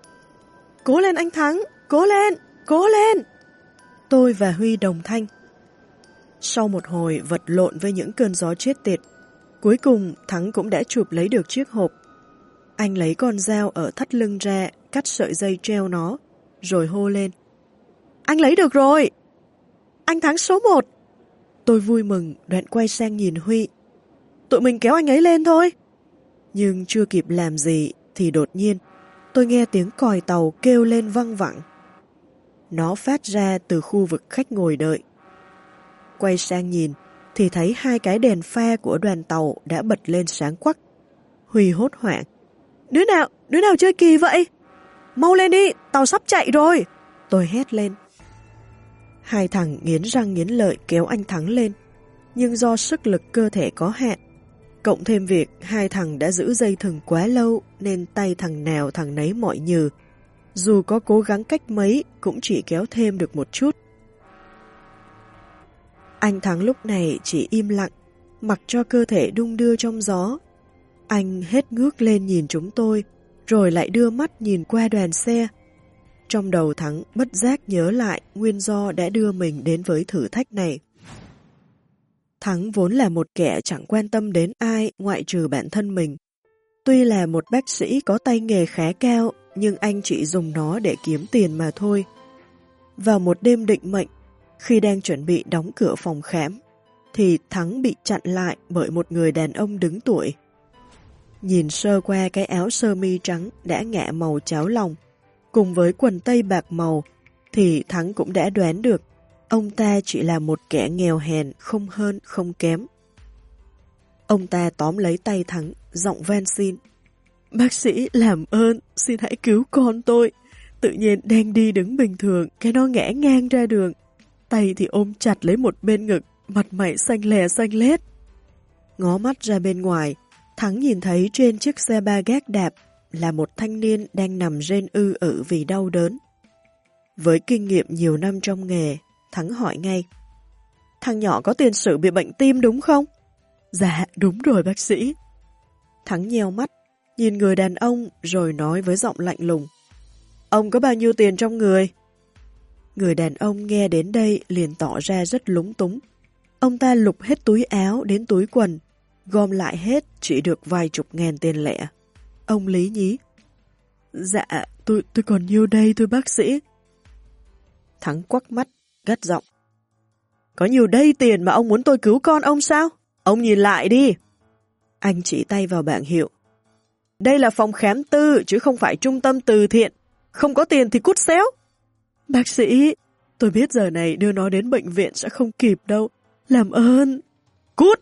Cố lên anh Thắng, cố lên, cố lên. Tôi và Huy đồng thanh. Sau một hồi vật lộn với những cơn gió chết tiệt, cuối cùng Thắng cũng đã chụp lấy được chiếc hộp. Anh lấy con dao ở thắt lưng ra, cắt sợi dây treo nó, rồi hô lên. Anh lấy được rồi! Anh Thắng số 1! Tôi vui mừng, đoạn quay sang nhìn Huy. Tụi mình kéo anh ấy lên thôi. Nhưng chưa kịp làm gì thì đột nhiên tôi nghe tiếng còi tàu kêu lên văng vẳng. Nó phát ra từ khu vực khách ngồi đợi. Quay sang nhìn thì thấy 2 cái đèn pha của đoàn tàu đã bật lên sáng quắc. Huy hốt hoảng. Đứa nào chơi kỳ vậy? Mau lên đi, tàu sắp chạy rồi. Tôi hét lên. 2 thằng nghiến răng nghiến lợi kéo anh Thắng lên. Nhưng do sức lực cơ thể có hạn, cộng thêm việc 2 thằng đã giữ dây thừng quá lâu nên tay thằng nào thằng nấy mỏi nhừ. Dù có cố gắng cách mấy cũng chỉ kéo thêm được một chút. Anh Thắng lúc này chỉ im lặng, mặc cho cơ thể đung đưa trong gió. Anh hết ngước lên nhìn chúng tôi, rồi lại đưa mắt nhìn qua đoàn xe. Trong đầu Thắng bất giác nhớ lại nguyên do đã đưa mình đến với thử thách này. Thắng vốn là một kẻ chẳng quan tâm đến ai ngoại trừ bản thân mình. Tuy là một bác sĩ có tay nghề khá cao, nhưng anh chỉ dùng nó để kiếm tiền mà thôi. Vào một đêm định mệnh, khi đang chuẩn bị đóng cửa phòng khám, thì Thắng bị chặn lại bởi một người đàn ông đứng tuổi. Nhìn sơ qua cái áo sơ mi trắng đã ngả màu cháo lòng, cùng với quần tây bạc màu, thì Thắng cũng đã đoán được ông ta chỉ là một kẻ nghèo hèn không hơn không kém. Ông ta tóm lấy tay Thắng, giọng van xin. Bác sĩ làm ơn, xin hãy cứu con tôi. Tự nhiên đang đi đứng bình thường, cái nó ngã ngang ra đường. Tay thì ôm chặt lấy một bên ngực, mặt mày xanh lè xanh lét. Ngó mắt ra bên ngoài, Thắng nhìn thấy trên chiếc xe ba gác đạp là một thanh niên đang nằm rên ư ử vì đau đớn. Với kinh nghiệm nhiều năm trong nghề, Thắng hỏi ngay. Thằng nhỏ có tiền sử bị bệnh tim đúng không? Dạ, đúng rồi bác sĩ. Thắng nheo mắt, nhìn người đàn ông rồi nói với giọng lạnh lùng. Ông có bao nhiêu tiền trong người? Người đàn ông nghe đến đây liền tỏ ra rất lúng túng. Ông ta lục hết túi áo đến túi quần, gom lại hết chỉ được vài chục ngàn tiền lẻ. Ông lý nhí. Dạ, tôi còn nhiêu đây thôi bác sĩ. Thắng quắc mắt, gắt giọng. Có nhiều đây tiền mà ông muốn tôi cứu con ông sao? Ông nhìn lại đi. Anh chỉ tay vào bảng hiệu. Đây là phòng khám tư chứ không phải trung tâm từ thiện. Không có tiền thì cút xéo. Bác sĩ, tôi biết giờ này đưa nó đến bệnh viện sẽ không kịp đâu. Làm ơn. Cút!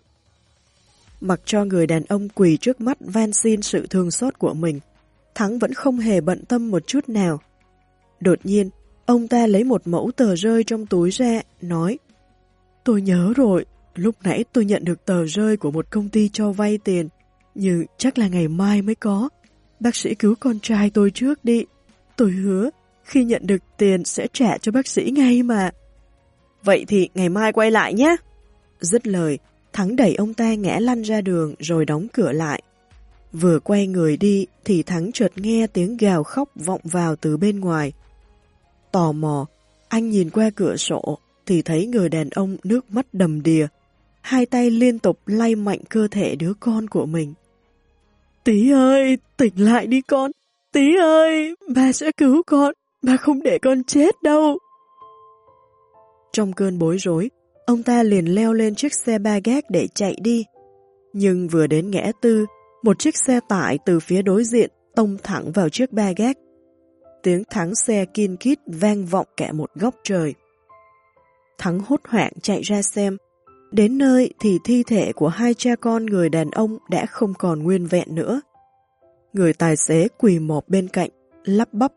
Mặc cho người đàn ông quỳ trước mắt van xin sự thương xót của mình, Thắng vẫn không hề bận tâm một chút nào. Đột nhiên, ông ta lấy một mẫu tờ rơi trong túi ra, nói. Tôi nhớ rồi, lúc nãy tôi nhận được tờ rơi của một công ty cho vay tiền, nhưng chắc là ngày mai mới có. Bác sĩ cứu con trai tôi trước đi. Tôi hứa, khi nhận được tiền sẽ trả cho bác sĩ ngay mà. Vậy thì ngày mai quay lại nhé. Dứt lời, Thắng đẩy ông ta ngã lăn ra đường rồi đóng cửa lại. Vừa quay người đi thì Thắng chợt nghe tiếng gào khóc vọng vào từ bên ngoài. Tò mò, anh nhìn qua cửa sổ thì thấy người đàn ông nước mắt đầm đìa, 2 tay liên tục lay mạnh cơ thể đứa con của mình. Tí ơi, tỉnh lại đi con. Tí ơi, ba sẽ cứu con. Ba không để con chết đâu. Trong cơn bối rối, ông ta liền leo lên chiếc xe ba gác để chạy đi. Nhưng vừa đến ngã tư, một chiếc xe tải từ phía đối diện tông thẳng vào chiếc ba gác. Tiếng thắng xe kin kít vang vọng cả một góc trời. Thắng hốt hoảng chạy ra xem. Đến nơi thì thi thể của 2 cha con người đàn ông đã không còn nguyên vẹn nữa. Người tài xế quỳ mọp bên cạnh, lắp bắp.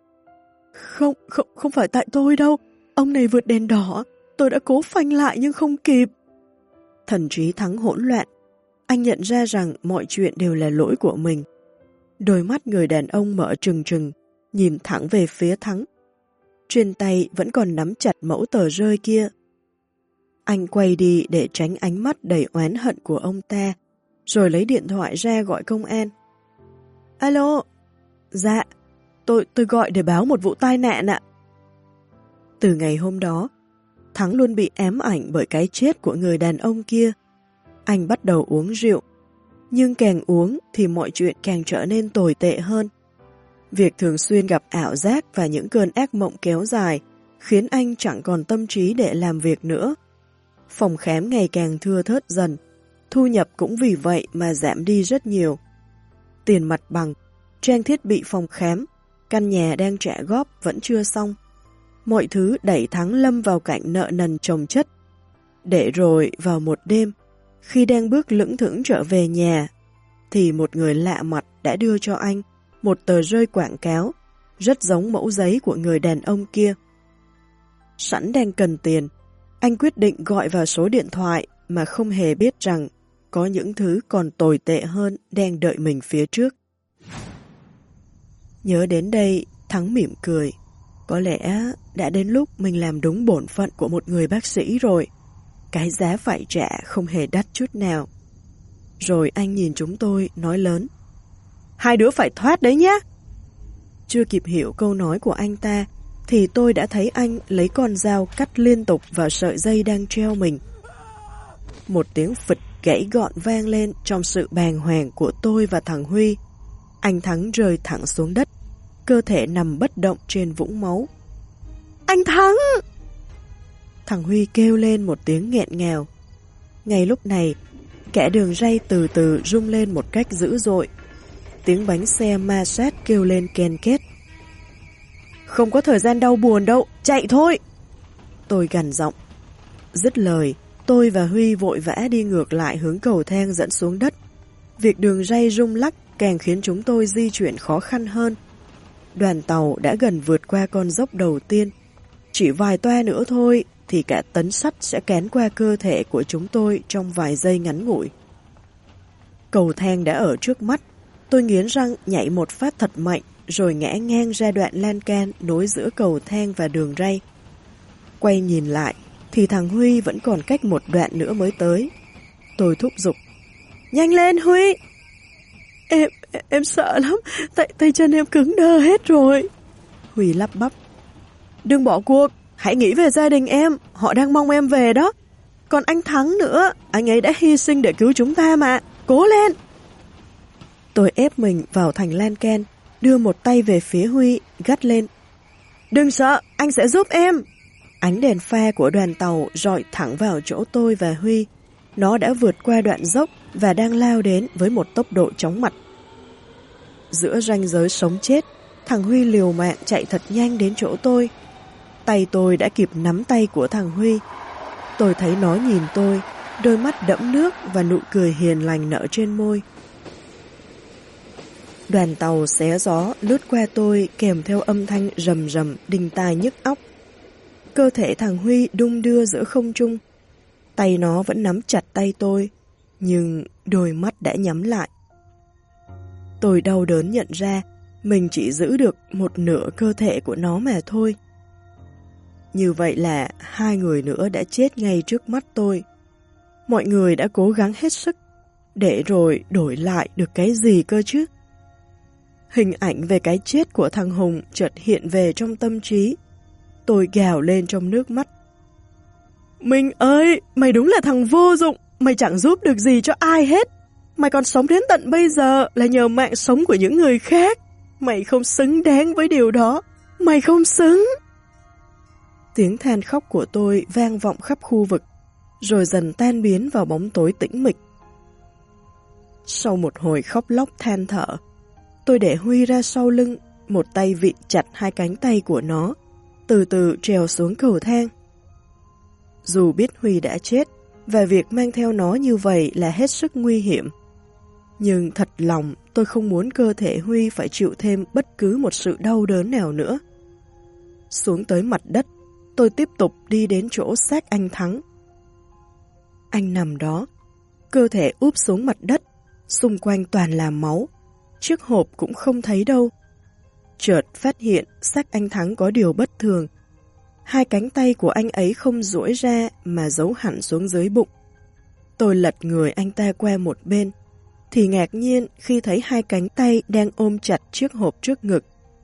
Không phải tại tôi đâu. Ông này vượt đèn đỏ. Tôi đã cố phanh lại nhưng không kịp. Thần trí Thắng hỗn loạn. Anh nhận ra rằng mọi chuyện đều là lỗi của mình. Đôi mắt người đàn ông mở trừng trừng, nhìn thẳng về phía Thắng. Trên tay vẫn còn nắm chặt mẫu tờ rơi kia. Anh quay đi để tránh ánh mắt đầy oán hận của ông ta, rồi lấy điện thoại ra gọi công an. Alo, dạ, tôi gọi để báo một vụ tai nạn ạ. Từ ngày hôm đó, Thắng luôn bị ám ảnh bởi cái chết của người đàn ông kia. Anh bắt đầu uống rượu, nhưng càng uống thì mọi chuyện càng trở nên tồi tệ hơn. Việc thường xuyên gặp ảo giác và những cơn ác mộng kéo dài khiến anh chẳng còn tâm trí để làm việc nữa. Phòng khám ngày càng thưa thớt dần, thu nhập cũng vì vậy mà giảm đi rất nhiều. Tiền mặt bằng, trang thiết bị phòng khám, căn nhà đang trả góp vẫn chưa xong. Mọi thứ đẩy Thắng lâm vào cảnh nợ nần chồng chất. Để rồi vào một đêm, khi đang bước lững thững trở về nhà, thì một người lạ mặt đã đưa cho anh một tờ rơi quảng cáo, rất giống mẫu giấy của người đàn ông kia. Sẵn đang cần tiền, anh quyết định gọi vào số điện thoại mà không hề biết rằng có những thứ còn tồi tệ hơn đang đợi mình phía trước. Nhớ đến đây, Thắng mỉm cười. Có lẽ đã đến lúc mình làm đúng bổn phận của một người bác sĩ rồi. Cái giá phải trả không hề đắt chút nào. Rồi anh nhìn chúng tôi nói lớn. Hai đứa phải thoát đấy nhé. Chưa kịp hiểu câu nói của anh ta, thì tôi đã thấy anh lấy con dao cắt liên tục vào sợi dây đang treo mình. Một tiếng phịch gãy gọn vang lên trong sự bàng hoàng của tôi và thằng Huy. Anh Thắng rơi thẳng xuống đất, cơ thể nằm bất động trên vũng máu. Anh Thắng! Thằng Huy kêu lên một tiếng nghẹn ngào. Ngay lúc này, kẻ đường ray từ từ rung lên một cách dữ dội. Tiếng bánh xe ma sát kêu lên ken két. Không có thời gian đau buồn đâu, chạy thôi! Tôi gằn giọng. Dứt lời, tôi và Huy vội vã đi ngược lại hướng cầu thang dẫn xuống đất. Việc đường ray rung lắc càng khiến chúng tôi di chuyển khó khăn hơn. Đoàn tàu đã gần vượt qua con dốc đầu tiên. Chỉ vài toa nữa thôi thì cả tấn sắt sẽ cán qua cơ thể của chúng tôi trong vài giây ngắn ngủi. Cầu thang đã ở trước mắt. Tôi nghiến răng nhảy một phát thật mạnh rồi ngã ngang ra đoạn lan can nối giữa cầu thang và đường ray. Quay nhìn lại thì thằng Huy vẫn còn cách một đoạn nữa mới tới. Tôi thúc giục. Nhanh lên Huy! Em sợ lắm, tay chân em cứng đơ hết rồi. Huy lắp bắp. Đừng bỏ cuộc, hãy nghĩ về gia đình em, họ đang mong em về đó. Còn anh Thắng nữa, anh ấy đã hy sinh để cứu chúng ta mà, cố lên. Tôi ép mình vào thành lan can, đưa một tay về phía Huy, gắt lên. Đừng sợ, anh sẽ giúp em. Ánh đèn pha của đoàn tàu rọi thẳng vào chỗ tôi và Huy. Nó đã vượt qua đoạn dốc và đang lao đến với một tốc độ chóng mặt. Giữa ranh giới sống chết, thằng Huy liều mạng chạy thật nhanh đến chỗ tôi. Tay tôi đã kịp nắm tay của thằng Huy. Tôi thấy nó nhìn tôi, đôi mắt đẫm nước và nụ cười hiền lành nở trên môi. Đoàn tàu xé gió lướt qua tôi kèm theo âm thanh rầm rầm đinh tai nhức óc. Cơ thể thằng Huy đung đưa giữa không trung. Tay nó vẫn nắm chặt tay tôi, nhưng đôi mắt đã nhắm lại. Tôi đau đớn nhận ra mình chỉ giữ được một nửa cơ thể của nó mà thôi. Như vậy là hai người nữa đã chết ngay trước mắt tôi. Mọi người đã cố gắng hết sức, để rồi đổi lại được cái gì cơ chứ? Hình ảnh về cái chết của thằng Hùng chợt hiện về trong tâm trí. Tôi gào lên trong nước mắt. Minh ơi, mày đúng là thằng vô dụng, mày chẳng giúp được gì cho ai hết. Mày còn sống đến tận bây giờ là nhờ mạng sống của những người khác. Mày không xứng đáng với điều đó, mày không xứng. Tiếng than khóc của tôi vang vọng khắp khu vực, rồi dần tan biến vào bóng tối tĩnh mịch. Sau một hồi khóc lóc than thở, tôi để Huy ra sau lưng, một tay vịn chặt hai cánh tay của nó, từ từ trèo xuống cầu thang. Dù biết Huy đã chết, và việc mang theo nó như vậy là hết sức nguy hiểm, nhưng thật lòng tôi không muốn cơ thể Huy phải chịu thêm bất cứ một sự đau đớn nào nữa. Xuống tới mặt đất, tôi tiếp tục đi đến chỗ xác anh Thắng. Anh nằm đó, cơ thể úp xuống mặt đất, xung quanh toàn là máu, chiếc hộp cũng không thấy đâu. Chợt phát hiện xác anh Thắng có điều bất thường. Hai cánh tay của anh ấy không duỗi ra mà giấu hẳn xuống dưới bụng. Tôi lật người anh ta qua một bên, thì ngạc nhiên khi thấy hai cánh tay đang ôm chặt chiếc hộp trước ngực.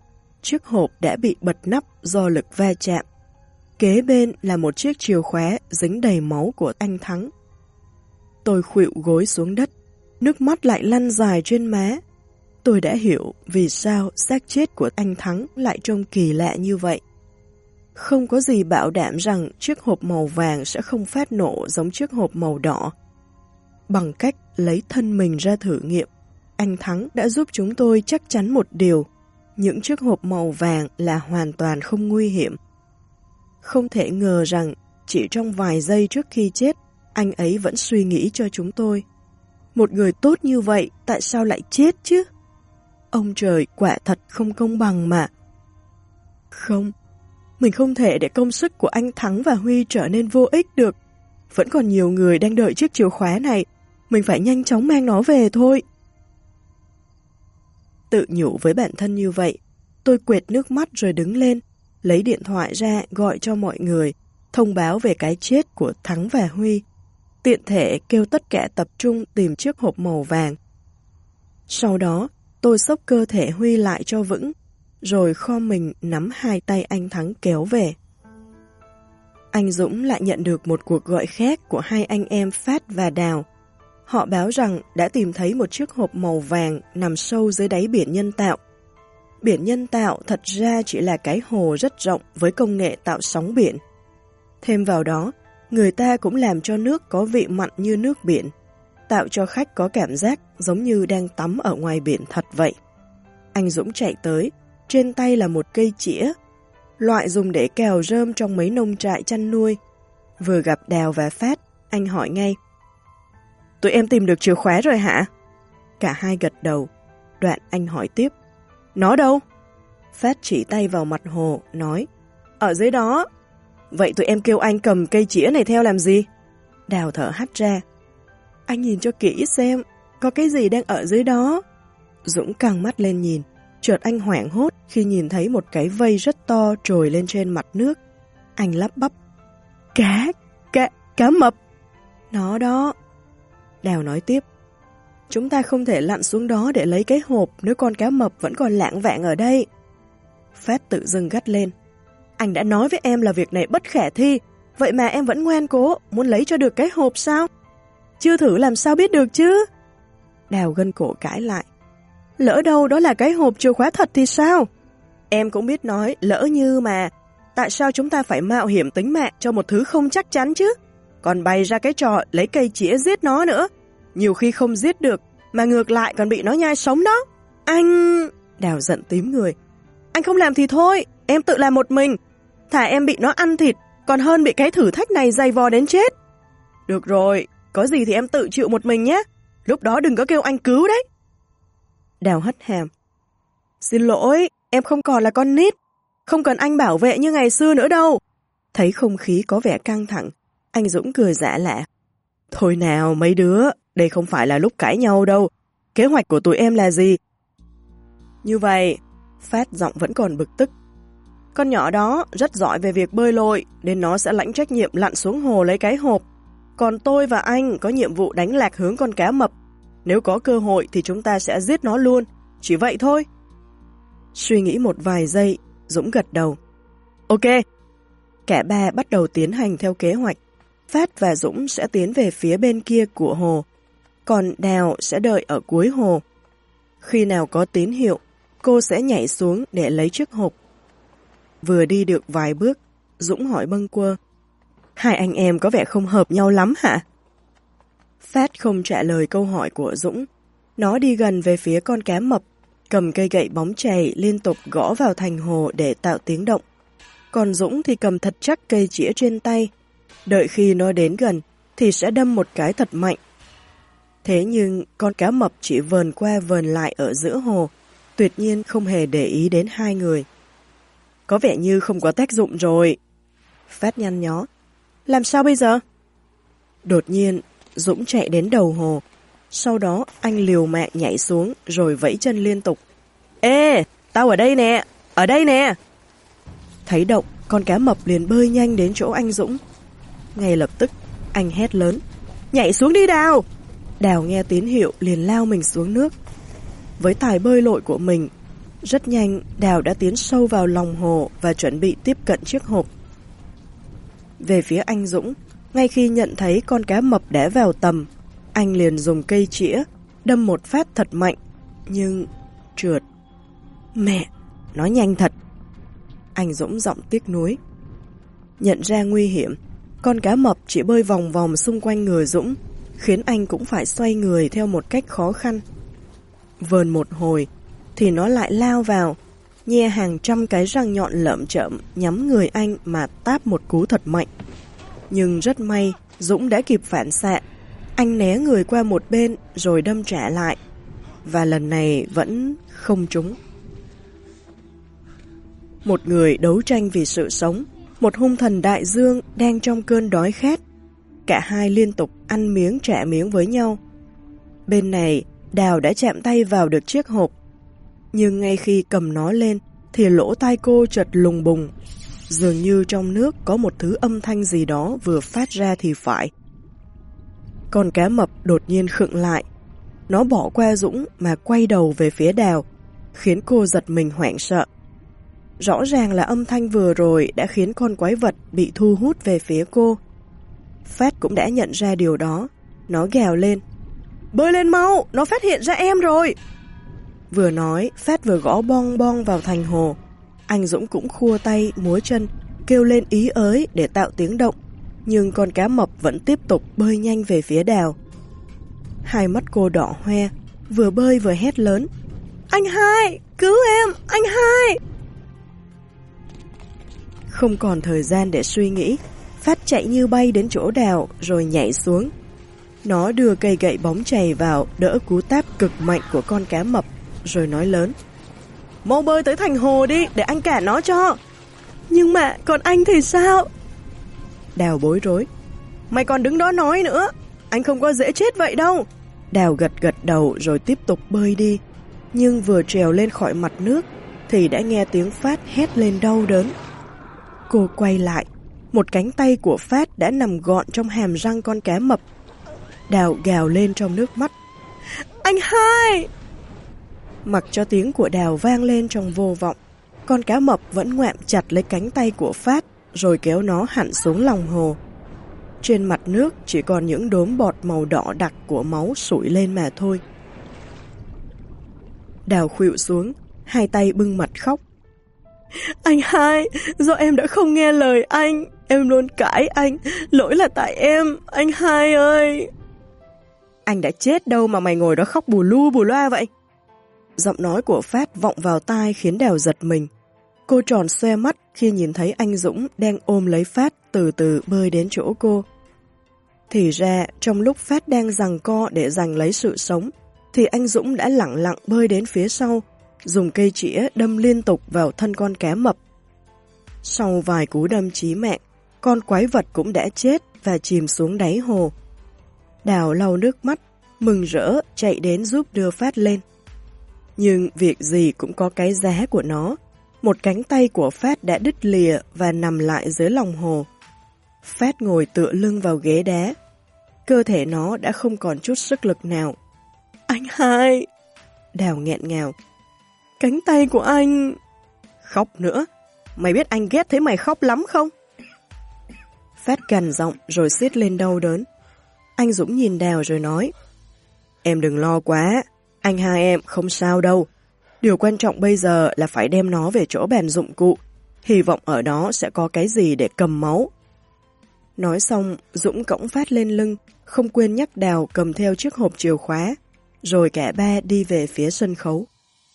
chiếc hộp đã bị bật nắp do lực va chạm. Kế bên là một chiếc chìa khóa dính đầy máu của anh Thắng. Tôi khuỵu gối xuống đất, nước mắt lại lăn dài trên má. Tôi đã hiểu vì sao xác chết của anh Thắng lại trông kỳ lạ như vậy. Không có gì bảo đảm rằng chiếc hộp màu vàng sẽ không phát nổ giống chiếc hộp màu đỏ. Bằng cách lấy thân mình ra thử nghiệm, anh Thắng đã giúp chúng tôi chắc chắn một điều, những chiếc hộp màu vàng là hoàn toàn không nguy hiểm. Không thể ngờ rằng chỉ trong vài giây trước khi chết, anh ấy vẫn suy nghĩ cho chúng tôi. Một người tốt như vậy tại sao lại chết chứ? Ông trời quả thật không công bằng mà. Không, mình không thể để công sức của anh Thắng và Huy trở nên vô ích được. Vẫn còn nhiều người đang đợi chiếc chìa khóa này, mình phải nhanh chóng mang nó về thôi. Tự nhủ với bản thân như vậy, tôi quệt nước mắt rồi đứng lên, lấy điện thoại ra gọi cho mọi người, thông báo về cái chết của Thắng và Huy, tiện thể kêu tất cả tập trung tìm chiếc hộp màu vàng. Sau đó, tôi xốc cơ thể Huy lại cho vững, rồi khom mình nắm hai tay anh Thắng kéo về. Anh Dũng lại nhận được một cuộc gọi khác của hai anh em Phát và Đào. Họ báo rằng đã tìm thấy một chiếc hộp màu vàng nằm sâu dưới đáy biển nhân tạo. Biển nhân tạo thật ra chỉ là cái hồ rất rộng với công nghệ tạo sóng biển. Thêm vào đó, người ta cũng làm cho nước có vị mặn như nước biển, tạo cho khách có cảm giác giống như đang tắm ở ngoài biển thật vậy. Anh Dũng chạy tới, trên tay là một cây chĩa, loại dùng để cào rơm trong mấy nông trại chăn nuôi. Vừa gặp Đào và Phát, anh hỏi ngay: "Tụi em tìm được chìa khóa rồi hả?" Cả hai gật đầu. Đoạn anh hỏi tiếp: "Nó đâu?" Phát chỉ tay vào mặt hồ, nói: "Ở dưới đó." "Vậy tụi em kêu anh cầm cây chĩa này theo làm gì?" Đào thở hắt ra: "Anh nhìn cho kỹ xem, có cái gì đang ở dưới đó." Dũng căng mắt lên nhìn, chợt anh hoảng hốt khi nhìn thấy một cái vây rất to trồi lên trên mặt nước. Anh lắp bắp: Cá mập. Nó đó." Đào nói tiếp: "Chúng ta không thể lặn xuống đó để lấy cái hộp nếu con cá mập vẫn còn lảng vảng ở đây." Phát tự dưng gắt lên: "Anh đã nói với em là việc này bất khả thi, vậy mà em vẫn ngoan cố muốn lấy cho được cái hộp sao? Chưa thử làm sao biết được chứ?" Đào gân cổ cãi lại: "Lỡ đâu đó là cái hộp chìa khóa thật thì sao? Em cũng biết nói lỡ như mà, tại sao chúng ta phải mạo hiểm tính mạng cho một thứ không chắc chắn chứ? Còn bày ra cái trò lấy cây chĩa giết nó nữa, nhiều khi không giết được, mà ngược lại còn bị nó nhai sống đó. Anh..." Đào giận tím người: "Anh không làm thì thôi, em tự làm một mình. Thà em bị nó ăn thịt, còn hơn bị cái thử thách này dày vò đến chết." "Được rồi, có gì thì em tự chịu một mình nhé, lúc đó đừng có kêu anh cứu đấy." Đào hất hàm: "Xin lỗi, em không còn là con nít, không cần anh bảo vệ như ngày xưa nữa đâu." Thấy không khí có vẻ căng thẳng, anh Dũng cười giã lạ: "Thôi nào mấy đứa, đây không phải là lúc cãi nhau đâu, kế hoạch của tụi em là gì?" "Như vậy," Phát giọng vẫn còn bực tức, "con nhỏ đó rất giỏi về việc bơi lội, nên nó sẽ lãnh trách nhiệm lặn xuống hồ lấy cái hộp. Còn tôi và anh có nhiệm vụ đánh lạc hướng con cá mập. Nếu có cơ hội thì chúng ta sẽ giết nó luôn, chỉ vậy thôi." Suy nghĩ một vài giây, Dũng gật đầu: "Ok." Cả ba bắt đầu tiến hành theo kế hoạch. Phát và Dũng sẽ tiến về phía bên kia của hồ, còn Đào sẽ đợi ở cuối hồ. Khi nào có tín hiệu, cô sẽ nhảy xuống để lấy chiếc hộp. Vừa đi được vài bước, Dũng hỏi bâng quơ: "Hai anh em có vẻ không hợp nhau lắm hả?" Phát không trả lời câu hỏi của Dũng. Nó đi gần về phía con cá mập, cầm cây gậy bóng chày liên tục gõ vào thành hồ để tạo tiếng động. Còn Dũng thì cầm thật chắc cây chĩa trên tay, đợi khi nó đến gần thì sẽ đâm một cái thật mạnh. Thế nhưng con cá mập chỉ vờn qua vờn lại ở giữa hồ, tuyệt nhiên không hề để ý đến hai người. "Có vẻ như không có tác dụng rồi." Phát nhăn nhó: "Làm sao bây giờ?" Đột nhiên, Dũng chạy đến đầu hồ. Sau đó anh liều mạng nhảy xuống rồi vẫy chân liên tục: "Ê, tao ở đây nè, ở đây nè." Thấy động, con cá mập liền bơi nhanh đến chỗ anh Dũng. Ngay lập tức, anh hét lớn: "Nhảy xuống đi Đào!" Đào nghe tín hiệu liền lao mình xuống nước. Với tài bơi lội của mình, Rất nhanh, Đào đã tiến sâu vào lòng hồ và chuẩn bị tiếp cận chiếc hộp. Về phía anh Dũng, ngay khi nhận thấy con cá mập đã vào tầm, anh liền dùng cây chĩa, đâm một phát thật mạnh, nhưng trượt. Mẹ, nó nhanh thật. Anh Dũng giọng tiếc nuối. Nhận ra nguy hiểm, con cá mập chỉ bơi vòng vòng xung quanh người Dũng, khiến anh cũng phải xoay người theo một cách khó khăn. Vờn một hồi, thì nó lại lao vào, nhe hàng trăm cái răng nhọn lởm chởm nhắm người anh mà táp một cú thật mạnh. Nhưng rất may, Dũng đã kịp phản xạ. Anh né người qua một bên rồi đâm trả lại. Và lần này vẫn không trúng. Một người đấu tranh vì sự sống, một hung thần đại dương đang trong cơn đói khát. Cả hai liên tục ăn miếng trả miếng với nhau. Bên này, Đào đã chạm tay vào được chiếc hộp. Nhưng ngay khi cầm nó lên thì lỗ tai cô chợt lùng bùng. Dường như trong nước có một thứ âm thanh gì đó vừa phát ra thì phải. Con cá mập đột nhiên khựng lại. Nó bỏ qua Dũng mà quay đầu về phía Đào, khiến cô giật mình hoảng sợ. Rõ ràng là âm thanh vừa rồi đã khiến con quái vật bị thu hút về phía cô. Phát cũng đã nhận ra điều đó. Nó gào lên. Bơi lên mau, nó phát hiện ra em rồi. Vừa nói, Phát vừa gõ bong bong vào thành hồ. Anh Dũng cũng khua tay, múa chân, kêu lên ý ới để tạo tiếng động. Nhưng con cá mập vẫn tiếp tục bơi nhanh về phía Đào. Hai mắt cô đỏ hoe, vừa bơi vừa hét lớn. Anh hai, cứu em, anh hai. Không còn thời gian để suy nghĩ, Phát chạy như bay đến chỗ Đào rồi nhảy xuống. Nó đưa cây gậy bóng chày vào đỡ cú táp cực mạnh của con cá mập, rồi nói lớn. Mau bơi tới thành hồ đi, để anh cản nó cho. Nhưng mà còn anh thì sao? Đào bối rối. Mày còn đứng đó nói nữa, anh không có dễ chết vậy đâu. Đào gật gật đầu rồi tiếp tục bơi đi. Nhưng vừa trèo lên khỏi mặt nước thì đã nghe tiếng Phát hét lên đau đớn. Cô quay lại, một cánh tay của Phát đã nằm gọn trong hàm răng con cá mập. Đào gào lên trong nước mắt. Anh hai! Mặc cho tiếng của Đào vang lên trong vô vọng, con cá mập vẫn ngoạm chặt lấy cánh tay của Phát rồi kéo nó hẳn xuống lòng hồ. Trên mặt nước chỉ còn những đốm bọt màu đỏ đặc của máu sủi lên mà thôi. Đào khuỵu xuống, hai tay bưng mặt khóc. Anh hai, do em đã không nghe lời anh, em luôn cãi anh, lỗi là tại em, anh hai ơi. Anh đã chết đâu mà mày ngồi đó khóc bù lu bù loa vậy? Giọng nói của Phát vọng vào tai khiến Đào giật mình. Cô tròn xoe mắt khi nhìn thấy anh Dũng đang ôm lấy Phát từ từ bơi đến chỗ cô. Thì ra, trong lúc Phát đang giằng co để giành lấy sự sống, thì anh Dũng đã lẳng lặng bơi đến phía sau, dùng cây chĩa đâm liên tục vào thân con cá mập. Sau vài cú đâm chí mạng, con quái vật cũng đã chết và chìm xuống đáy hồ. Đào lau nước mắt, mừng rỡ chạy đến giúp đưa Phát lên. Nhưng việc gì cũng có cái giá của nó. Một cánh tay của Phát đã đứt lìa và nằm lại dưới lòng hồ. Phát ngồi tựa lưng vào ghế đá. Cơ thể nó đã không còn chút sức lực nào. Anh hai! Đào nghẹn ngào. Cánh tay của anh... Khóc nữa. Mày biết anh ghét thấy mày khóc lắm không? Phát gằn giọng rồi xiết lên đau đớn. Anh Dũng nhìn Đào rồi nói. Em đừng lo quá. Anh hai em không sao đâu. Điều quan trọng bây giờ là phải đem nó về chỗ bàn dụng cụ. Hy vọng ở đó sẽ có cái gì để cầm máu. Nói xong, Dũng cõng Phát lên lưng, không quên nhắc Đào cầm theo chiếc hộp chìa khóa, rồi cả ba đi về phía sân khấu.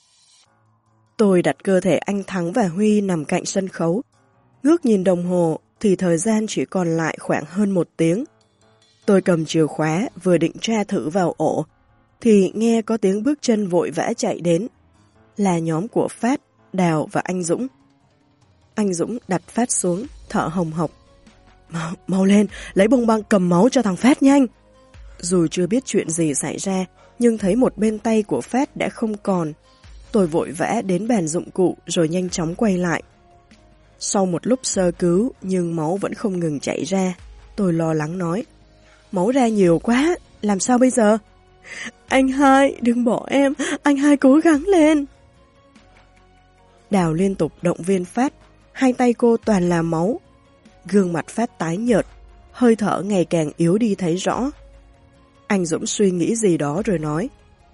Tôi đặt cơ thể anh Thắng và Huy nằm cạnh sân khấu. Ngước nhìn đồng hồ thì thời gian chỉ còn lại khoảng hơn 1 tiếng. Tôi cầm chìa khóa vừa định tra thử vào ổ, thì nghe có tiếng bước chân vội vã chạy đến. Là nhóm của Phát, Đào và anh Dũng. Anh Dũng đặt Phát xuống, thở hồng hộc. Mau lên, lấy bông băng cầm máu cho thằng Phát nhanh. Dù chưa biết chuyện gì xảy ra, nhưng thấy một bên tay của Phát đã không còn. Tôi vội vã đến bàn dụng cụ rồi nhanh chóng quay lại. Sau một lúc sơ cứu nhưng máu vẫn không ngừng chảy ra. Tôi lo lắng nói. Máu ra nhiều quá, làm sao bây giờ? Anh hai, đừng bỏ em, anh hai cố gắng lên. Đào liên tục động viên Phát, hai tay cô toàn là máu. Gương mặt Phát tái nhợt, hơi thở ngày càng yếu đi thấy rõ. Anh Dũng suy nghĩ gì đó rồi nói: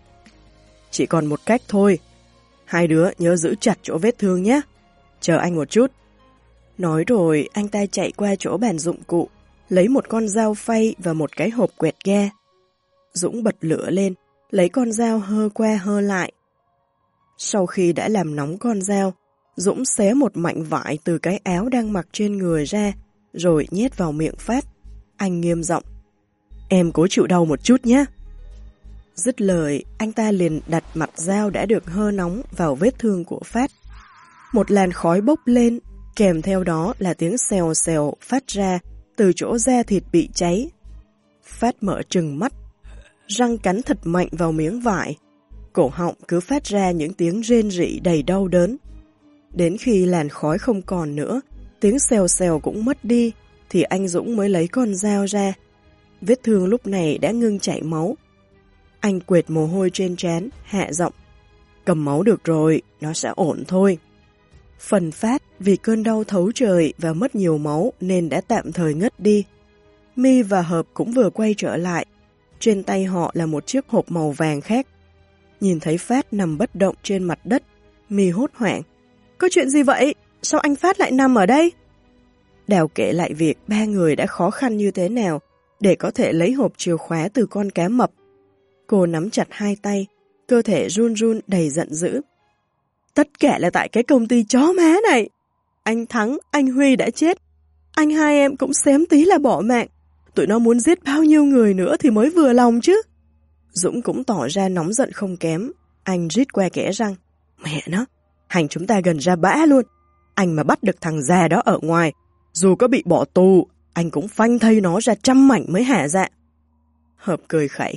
chỉ còn một cách thôi, hai đứa nhớ giữ chặt chỗ vết thương nhé, chờ anh một chút. Nói rồi anh ta chạy qua chỗ bàn dụng cụ, lấy một con dao phay và một cái hộp quẹt ga. Dũng bật lửa lên, lấy con dao hơ qua hơ lại. Sau khi đã làm nóng con dao, Dũng xé một mảnh vải từ cái áo đang mặc trên người ra, rồi nhét vào miệng Phát. Anh nghiêm giọng: em cố chịu đau một chút nhé. Dứt lời, anh ta liền đặt mặt dao đã được hơ nóng vào vết thương của Phát. Một làn khói bốc lên, kèm theo đó là tiếng xèo xèo phát ra từ chỗ da thịt bị cháy. Phát mở trừng mắt, răng cắn thật mạnh vào miếng vải. Cổ họng cứ phát ra những tiếng rên rỉ đầy đau đớn. Đến khi làn khói không còn nữa, tiếng xèo xèo cũng mất đi, thì anh Dũng mới lấy con dao ra. Vết thương lúc này đã ngưng chảy máu. Anh quệt mồ hôi trên trán, hạ giọng: cầm máu được rồi, nó sẽ ổn thôi. Phần Phát vì cơn đau thấu trời và mất nhiều máu nên đã tạm thời ngất đi. My và Hợp cũng vừa quay trở lại. Trên tay họ là một chiếc hộp màu vàng khác. Nhìn thấy Phát nằm bất động trên mặt đất, My hốt hoảng: có chuyện gì vậy? Sao anh Phát lại nằm ở đây? Đào kể lại việc ba người đã khó khăn như thế nào để có thể lấy hộp chìa khóa từ con cá mập. Cô nắm chặt hai tay, cơ thể run run đầy giận dữ. Tất cả là tại cái công ty chó má này. Anh Thắng, anh Huy đã chết. Anh hai em cũng xém tí là bỏ mạng. Tụi nó muốn giết bao nhiêu người nữa thì mới vừa lòng chứ. Dũng cũng tỏ ra nóng giận không kém. Anh rít qua kẽ răng: mẹ nó, hành chúng ta gần ra bã luôn. Anh mà bắt được thằng già đó ở ngoài, dù có bị bỏ tù, anh cũng phanh thây nó ra trăm mảnh mới hả dạ. Hợp cười khẩy: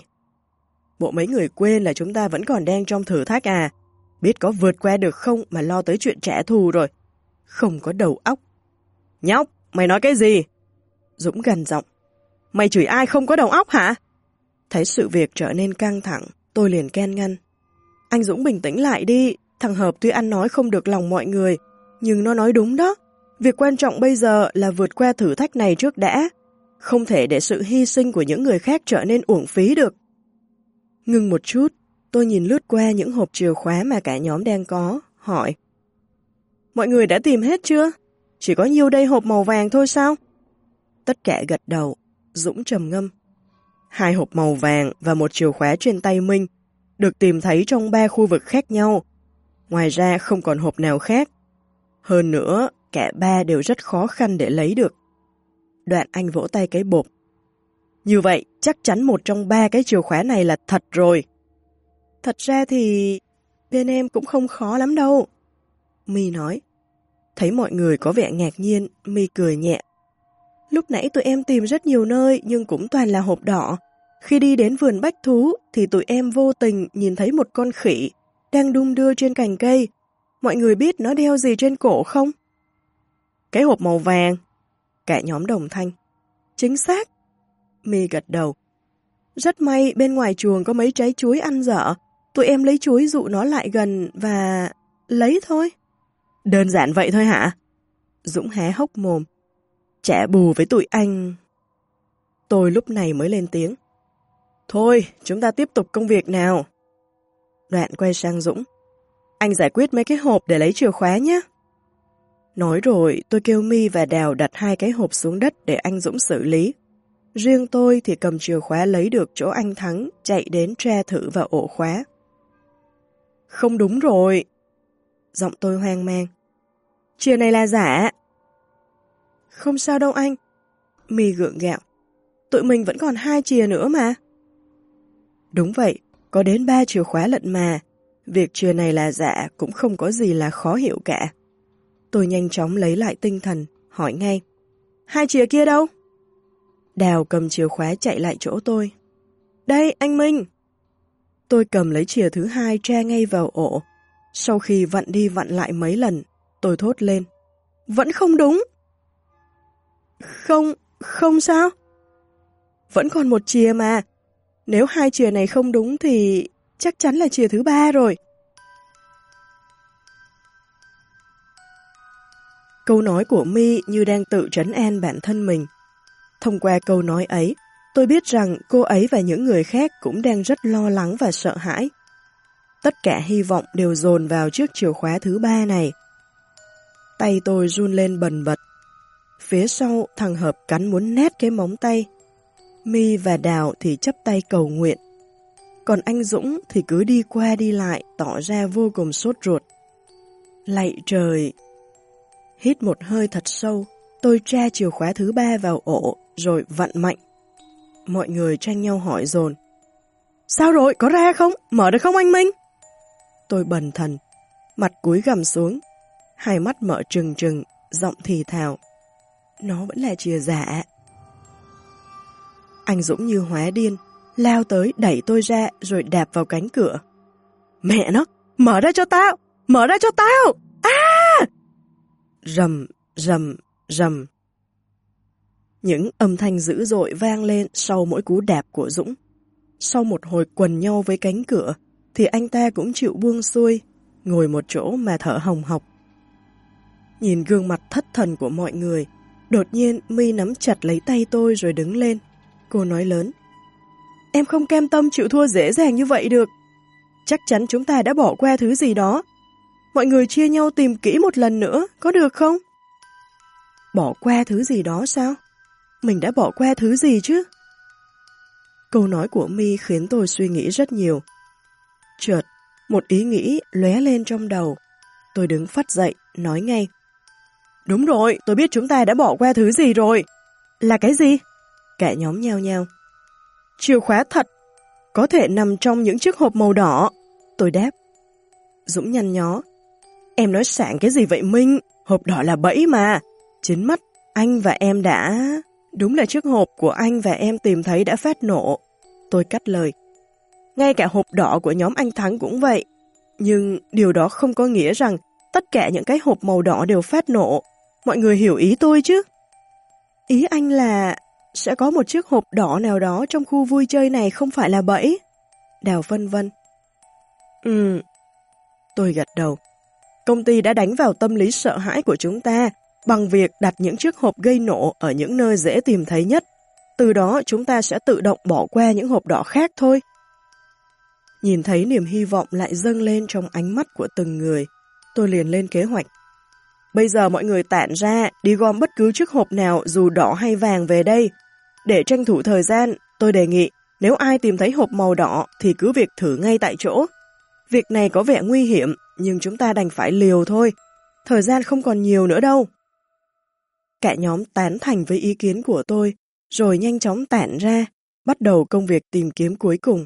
bộ mấy người quên là chúng ta vẫn còn đang trong thử thách à? Biết có vượt qua được không mà lo tới chuyện trả thù rồi. Không có đầu óc. Nhóc, mày nói cái gì? Dũng gằn giọng: mày chửi ai không có đầu óc hả? Thấy sự việc trở nên căng thẳng, tôi liền can ngăn: anh Dũng bình tĩnh lại đi. Thằng Hợp tuy ăn nói không được lòng mọi người, nhưng nó nói đúng đó. Việc quan trọng bây giờ là vượt qua thử thách này trước đã. Không thể để sự hy sinh của những người khác trở nên uổng phí được. Ngừng một chút, tôi nhìn lướt qua những hộp chìa khóa mà cả nhóm đang có, hỏi: mọi người đã tìm hết chưa? Chỉ có nhiêu đây hộp màu vàng thôi sao? Tất cả gật đầu. Dũng trầm ngâm: 2 hộp màu vàng và một chìa khóa trên tay Minh được tìm thấy trong 3 khu vực khác nhau. Ngoài ra không còn hộp nào khác. Hơn nữa, cả 3 đều rất khó khăn để lấy được. Đoạn anh vỗ tay cái bộp: như vậy, chắc chắn một trong 3 cái chìa khóa này là thật rồi. Thật ra thì bên em cũng không khó lắm đâu, My nói. Thấy mọi người có vẻ ngạc nhiên, My cười nhẹ: lúc nãy tụi em tìm rất nhiều nơi nhưng cũng toàn là hộp đỏ. Khi đi đến vườn bách thú thì tụi em vô tình nhìn thấy một con khỉ đang đung đưa trên cành cây. Mọi người biết nó đeo gì trên cổ không? Cái hộp màu vàng. Cả nhóm đồng thanh: chính xác. My gật đầu. Rất may bên ngoài chuồng có mấy trái chuối ăn dở. Tụi em lấy chuối dụ nó lại gần và lấy thôi. Đơn giản vậy thôi hả? Dũng há hốc mồm. Trả bù với tụi anh. Tôi lúc này mới lên tiếng: thôi, chúng ta tiếp tục công việc nào. Đoạn quay sang Dũng: anh giải quyết mấy cái hộp để lấy chìa khóa nhé. Nói rồi tôi kêu My và Đào đặt 2 cái hộp xuống đất để anh Dũng xử lý. Riêng tôi thì cầm chìa khóa lấy được chỗ anh Thắng, chạy đến tra thử vào ổ khóa. Không đúng rồi. Giọng tôi hoang mang. Chìa này là giả. Không sao đâu anh. My gượng gạo. Tụi mình vẫn còn 2 chìa nữa mà. Đúng vậy, có đến 3 chìa khóa lận mà. Việc chìa này là giả cũng không có gì là khó hiểu cả. Tôi nhanh chóng lấy lại tinh thần, hỏi ngay: 2 chìa kia đâu? Đào cầm chìa khóa chạy lại chỗ tôi. Đây, anh Minh. Tôi cầm lấy chìa thứ 2 tra ngay vào ổ. Sau khi vặn đi vặn lại mấy lần, tôi thốt lên: vẫn không đúng. Không sao? Vẫn còn 1 chìa mà. Nếu 2 chìa này không đúng thì chắc chắn là chìa thứ 3 rồi. Câu nói của My như đang tự trấn an bản thân mình. Thông qua câu nói ấy, tôi biết rằng cô ấy và những người khác cũng đang rất lo lắng và sợ hãi. Tất cả hy vọng đều dồn vào chiếc chìa khóa thứ 3 này. Tay tôi run lên bần bật. Phía sau, thằng Hợp cắn muốn nát cái móng tay. My và Đào thì chắp tay cầu nguyện. Còn anh Dũng thì cứ đi qua đi lại, tỏ ra vô cùng sốt ruột. Lạy trời! Hít một hơi thật sâu, tôi tra chìa khóa thứ 3 vào ổ, rồi vặn mạnh. Mọi người tranh nhau hỏi dồn. Sao rồi, có ra không? Mở được không anh Minh? Tôi bần thần, mặt cúi gằm xuống, hai mắt mở trừng trừng, giọng thì thào. Nó vẫn là chìa giả. Anh Dũng như hóa điên, lao tới đẩy tôi ra rồi đạp vào cánh cửa. Mẹ nó, mở ra cho tao! Mở ra cho tao! À! Rầm, rầm, rầm. Những âm thanh dữ dội vang lên sau mỗi cú đạp của Dũng. Sau một hồi quần nhau với cánh cửa, thì anh ta cũng chịu buông xuôi, ngồi một chỗ mà thở hồng hộc. Nhìn gương mặt thất thần của mọi người, đột nhiên My nắm chặt lấy tay tôi rồi đứng lên. Cô nói lớn. Em không cam tâm chịu thua dễ dàng như vậy được. Chắc chắn chúng ta đã bỏ qua thứ gì đó. Mọi người chia nhau tìm kỹ một lần nữa, có được không? Bỏ qua thứ gì đó sao? Mình đã bỏ qua thứ gì chứ? Câu nói của My khiến tôi suy nghĩ rất nhiều. Chợt, một ý nghĩ lóe lên trong đầu. Tôi đứng phắt dậy, nói ngay. Đúng rồi, tôi biết chúng ta đã bỏ qua thứ gì rồi. Là cái gì? Cả nhóm nhao nhao. Chìa khóa thật, có thể nằm trong những chiếc hộp màu đỏ. Tôi đáp. Dũng nhăn nhó. Em nói sảng cái gì vậy Minh? Hộp đỏ là bẫy mà. Chính mắt, anh và em đã... Đúng là chiếc hộp của anh và em tìm thấy đã phát nổ. Tôi cắt lời. Ngay cả hộp đỏ của nhóm anh Thắng cũng vậy. Nhưng điều đó không có nghĩa rằng tất cả những cái hộp màu đỏ đều phát nổ. Mọi người hiểu ý tôi chứ? Ý anh là sẽ có một chiếc hộp đỏ nào đó trong khu vui chơi này không phải là bẫy. Đào vân vân. Tôi gật đầu. Công ty đã đánh vào tâm lý sợ hãi của chúng ta bằng việc đặt những chiếc hộp gây nổ ở những nơi dễ tìm thấy nhất. Từ đó chúng ta sẽ tự động bỏ qua những hộp đỏ khác thôi. Nhìn thấy niềm hy vọng lại dâng lên trong ánh mắt của từng người, tôi liền lên kế hoạch. Bây giờ mọi người tản ra, đi gom bất cứ chiếc hộp nào dù đỏ hay vàng về đây. Để tranh thủ thời gian, tôi đề nghị nếu ai tìm thấy hộp màu đỏ thì cứ việc thử ngay tại chỗ. Việc này có vẻ nguy hiểm, nhưng chúng ta đành phải liều thôi. Thời gian không còn nhiều nữa đâu. Cả nhóm tán thành với ý kiến của tôi, rồi nhanh chóng tản ra, bắt đầu công việc tìm kiếm cuối cùng.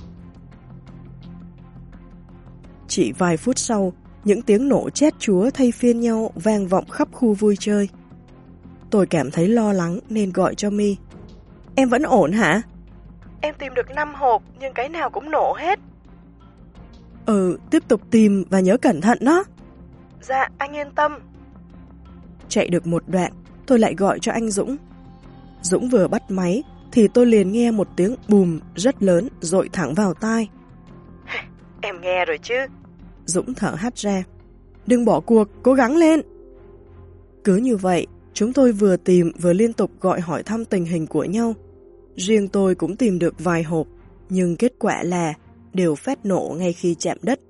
Chỉ vài phút sau, những tiếng nổ chét chúa thay phiên nhau vang vọng khắp khu vui chơi. Tôi cảm thấy lo lắng nên gọi cho My. Em vẫn ổn hả? Em tìm được 5 hộp nhưng cái nào cũng nổ hết. Tiếp tục tìm và nhớ cẩn thận đó. Dạ, anh yên tâm. Chạy được một đoạn, tôi lại gọi cho anh Dũng. Dũng vừa bắt máy thì tôi liền nghe một tiếng bùm rất lớn dội thẳng vào tai. Em nghe rồi chứ? Dũng thở hắt ra. Đừng bỏ cuộc, cố gắng lên. Cứ như vậy, chúng tôi vừa tìm vừa liên tục gọi hỏi thăm tình hình của nhau. Riêng tôi cũng tìm được vài hộp, nhưng kết quả là đều phát nổ ngay khi chạm đất.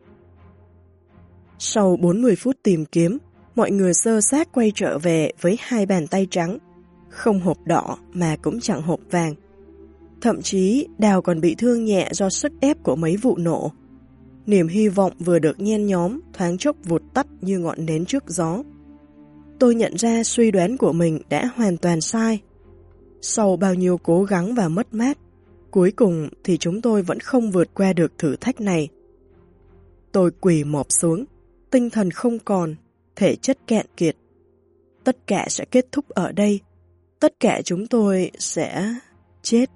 Sau 40 phút tìm kiếm, mọi người xơ xác quay trở về với 2 bàn tay trắng. Không hộp đỏ mà cũng chẳng hộp vàng. Thậm chí Đào còn bị thương nhẹ do sức ép của mấy vụ nổ. Niềm hy vọng vừa được nhen nhóm thoáng chốc vụt tắt như ngọn nến trước gió. Tôi nhận ra suy đoán của mình đã hoàn toàn sai. Sau bao nhiêu cố gắng và mất mát, cuối cùng thì chúng tôi vẫn không vượt qua được thử thách này. Tôi quỳ mọp xuống, tinh thần không còn, thể chất cạn kiệt. Tất cả sẽ kết thúc ở đây. Tất cả chúng tôi sẽ chết.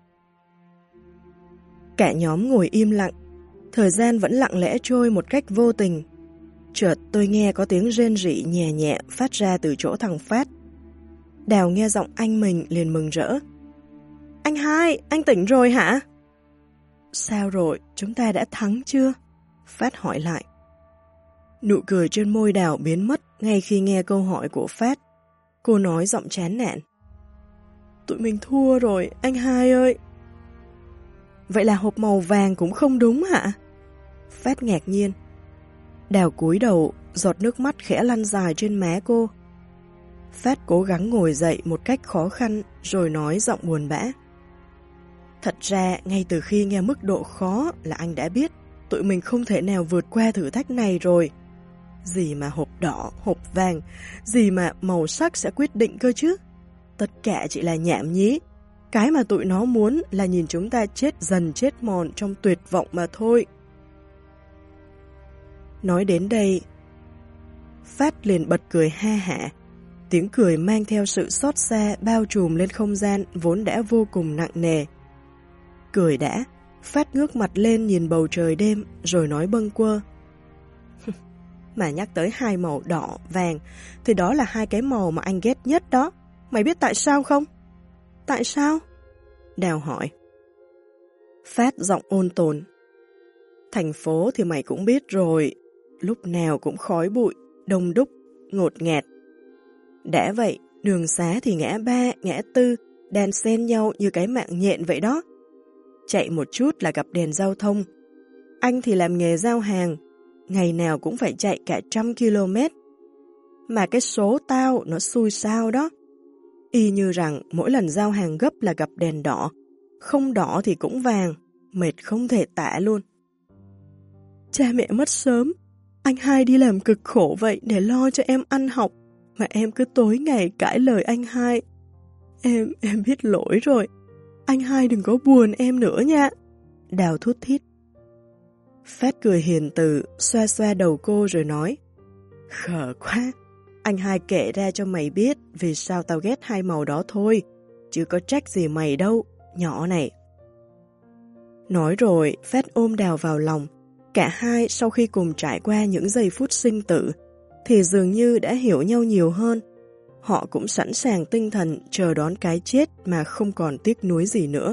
Cả nhóm ngồi im lặng. Thời gian vẫn lặng lẽ trôi một cách vô tình. Chợt tôi nghe có tiếng rên rỉ nhẹ nhẹ phát ra từ chỗ thằng Phát. Đào nghe giọng anh mình liền mừng rỡ. Anh hai, anh tỉnh rồi hả? Sao rồi, chúng ta đã thắng chưa? Phát hỏi lại. Nụ cười trên môi Đào biến mất ngay khi nghe câu hỏi của Phát. Cô nói giọng chán nản. Tụi mình thua rồi, anh hai ơi. Vậy là hộp màu vàng cũng không đúng hả? Phát ngạc nhiên. Đào cúi đầu, giọt nước mắt khẽ lăn dài trên má cô. Phát cố gắng ngồi dậy một cách khó khăn rồi nói giọng buồn bã. Thật ra, ngay từ khi nghe mức độ khó là anh đã biết tụi mình không thể nào vượt qua thử thách này rồi. Gì mà hộp đỏ, hộp vàng, gì mà màu sắc sẽ quyết định cơ chứ. Tất cả chỉ là nhảm nhí. Cái mà tụi nó muốn là nhìn chúng ta chết dần chết mòn trong tuyệt vọng mà thôi. Nói đến đây, Phát liền bật cười ha hả. Tiếng cười mang theo sự xót xa bao trùm lên không gian vốn đã vô cùng nặng nề. Cười đã, Phát ngước mặt lên nhìn bầu trời đêm rồi nói bâng quơ. Mà nhắc tới hai màu đỏ, vàng thì đó là hai cái màu mà anh ghét nhất đó. Mày biết tại sao không? Tại sao? Đào hỏi. Phát giọng ôn tồn. Thành phố thì mày cũng biết rồi, lúc nào cũng khói bụi, đông đúc, ngột ngạt. Đã vậy, đường xá thì ngã ba, ngã tư, đan xen nhau như cái mạng nhện vậy đó. Chạy một chút là gặp đèn giao thông. Anh thì làm nghề giao hàng, ngày nào cũng phải chạy cả 100 km. Mà cái số tao nó xui sao đó. Y như rằng mỗi lần giao hàng gấp là gặp đèn đỏ, không đỏ thì cũng vàng, mệt không thể tả luôn. Cha mẹ mất sớm, anh hai đi làm cực khổ vậy để lo cho em ăn học, mà em cứ tối ngày cãi lời anh hai. Em biết lỗi rồi, anh hai đừng có buồn em nữa nha. Đào thút thít. Phát cười hiền từ, xoa xoa đầu cô rồi nói. Khờ quá, anh hai kể ra cho mày biết vì sao tao ghét hai màu đó thôi, chứ có trách gì mày đâu, nhỏ này. Nói rồi, Phát ôm Đào vào lòng. Cả hai sau khi cùng trải qua những giây phút sinh tử, thì dường như đã hiểu nhau nhiều hơn. Họ cũng sẵn sàng tinh thần chờ đón cái chết mà không còn tiếc nuối gì nữa.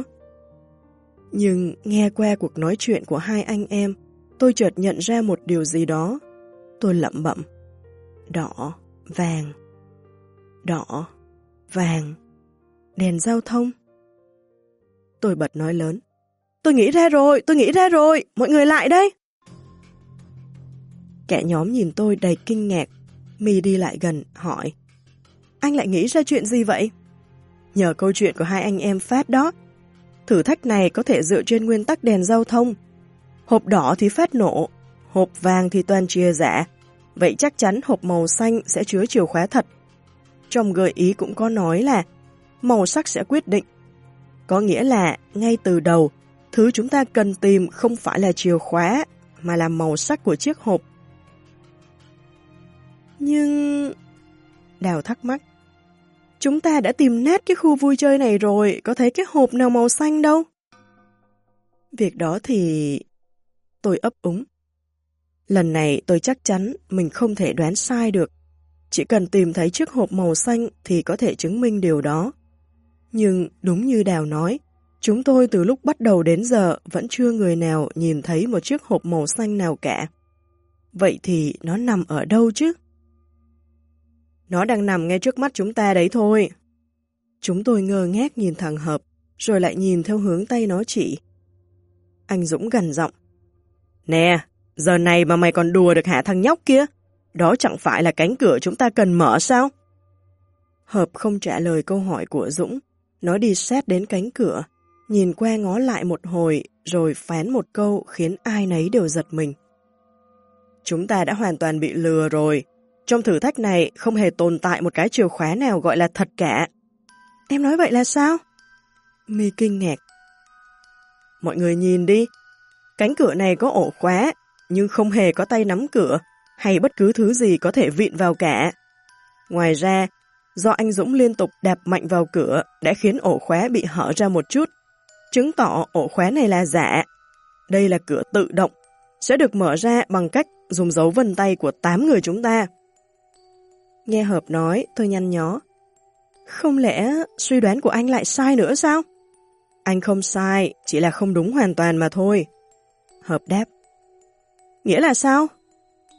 Nhưng nghe qua cuộc nói chuyện của hai anh em, tôi chợt nhận ra một điều gì đó. Tôi lẩm bẩm. Đỏ, vàng. Đỏ, vàng. Đèn giao thông. Tôi bật nói lớn. Tôi nghĩ ra rồi, mọi người lại đây. Cả nhóm nhìn tôi đầy kinh ngạc. My đi lại gần, hỏi. Anh lại nghĩ ra chuyện gì vậy? Nhờ câu chuyện của hai anh em Phát đó. Thử thách này có thể dựa trên nguyên tắc đèn giao thông. Hộp đỏ thì Phát nổ, hộp vàng thì toàn chia giả. Vậy chắc chắn hộp màu xanh sẽ chứa chìa khóa thật. Trong gợi ý cũng có nói là màu sắc sẽ quyết định. Có nghĩa là ngay từ đầu, thứ chúng ta cần tìm không phải là chìa khóa, mà là màu sắc của chiếc hộp. Nhưng... Đào thắc mắc. Chúng ta đã tìm nát cái khu vui chơi này rồi, có thấy cái hộp nào màu xanh đâu. Việc đó thì... Tôi ấp úng. Lần này tôi chắc chắn mình không thể đoán sai được. Chỉ cần tìm thấy chiếc hộp màu xanh thì có thể chứng minh điều đó. Nhưng đúng như Đào nói, chúng tôi từ lúc bắt đầu đến giờ vẫn chưa người nào nhìn thấy một chiếc hộp màu xanh nào cả. Vậy thì nó nằm ở đâu chứ? Nó đang nằm ngay trước mắt chúng ta đấy thôi. Chúng tôi ngơ ngác nhìn thằng Hợp, rồi lại nhìn theo hướng tay nó chỉ. Anh Dũng gằn giọng. Nè, giờ này mà mày còn đùa được hả thằng nhóc kia? Đó chẳng phải là cánh cửa chúng ta cần mở sao? Hợp không trả lời câu hỏi của Dũng. Nó đi sát đến cánh cửa, nhìn qua ngó lại một hồi, rồi phán một câu khiến ai nấy đều giật mình. Chúng ta đã hoàn toàn bị lừa rồi. Trong thử thách này không hề tồn tại một cái chìa khóa nào gọi là thật cả. Em nói vậy là sao? My kinh ngạc. Mọi người nhìn đi. Cánh cửa này có ổ khóa, nhưng không hề có tay nắm cửa, hay bất cứ thứ gì có thể vịn vào cả. Ngoài ra, do anh Dũng liên tục đạp mạnh vào cửa đã khiến ổ khóa bị hở ra một chút, chứng tỏ ổ khóa này là giả. Đây là cửa tự động, sẽ được mở ra bằng cách dùng dấu vân tay của 8 người chúng ta. Nghe Hợp nói, tôi nhăn nhó. Không lẽ suy đoán của anh lại sai nữa sao? Anh không sai, chỉ là không đúng hoàn toàn mà thôi. Hợp đáp. Nghĩa là sao?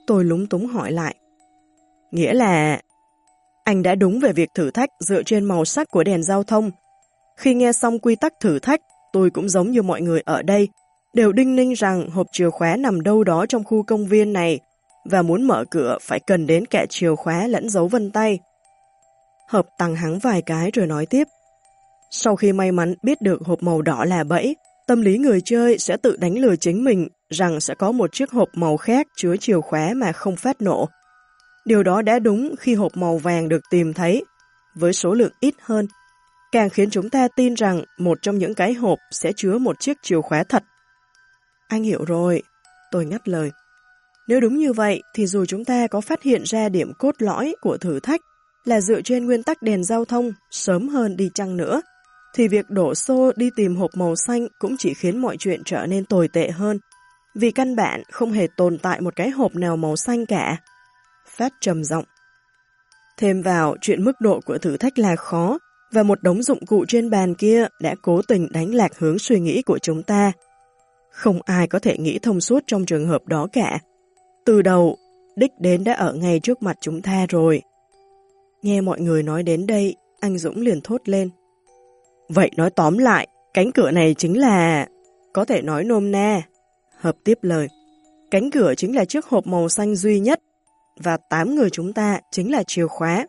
Tôi lúng túng hỏi lại. Nghĩa là anh đã đúng về việc thử thách dựa trên màu sắc của đèn giao thông. Khi nghe xong quy tắc thử thách, tôi cũng giống như mọi người ở đây, đều đinh ninh rằng hộp chìa khóa nằm đâu đó trong khu công viên này, và muốn mở cửa phải cần đến cả chìa khóa lẫn dấu vân tay. Hợp tăng hắng vài cái rồi nói tiếp. Sau khi may mắn biết được hộp màu đỏ là bẫy, tâm lý người chơi sẽ tự đánh lừa chính mình rằng sẽ có một chiếc hộp màu khác chứa chìa khóa mà không phát nổ. Điều đó đã đúng khi hộp màu vàng được tìm thấy, với số lượng ít hơn, càng khiến chúng ta tin rằng một trong những cái hộp sẽ chứa một chiếc chìa khóa thật. Anh hiểu rồi, tôi ngắt lời. Nếu đúng như vậy thì dù chúng ta có phát hiện ra điểm cốt lõi của thử thách là dựa trên nguyên tắc đèn giao thông sớm hơn đi chăng nữa, thì việc đổ xô đi tìm hộp màu xanh cũng chỉ khiến mọi chuyện trở nên tồi tệ hơn, vì căn bản không hề tồn tại một cái hộp nào màu xanh cả. Phát trầm giọng. Thêm vào chuyện mức độ của thử thách là khó, và một đống dụng cụ trên bàn kia đã cố tình đánh lạc hướng suy nghĩ của chúng ta. Không ai có thể nghĩ thông suốt trong trường hợp đó cả. Từ đầu, đích đến đã ở ngay trước mặt chúng ta rồi. Nghe mọi người nói đến đây, anh Dũng liền thốt lên. Vậy nói tóm lại, cánh cửa này chính là... Có thể nói nôm na. Hợp tiếp lời. Cánh cửa chính là chiếc hộp màu xanh duy nhất, và 8 người chúng ta chính là chìa khóa.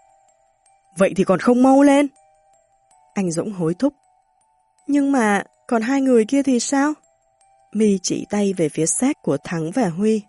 Vậy thì còn không mau lên? Anh Dũng hối thúc. Nhưng mà còn 2 người kia thì sao? My chỉ tay về phía xác của Thắng và Huy.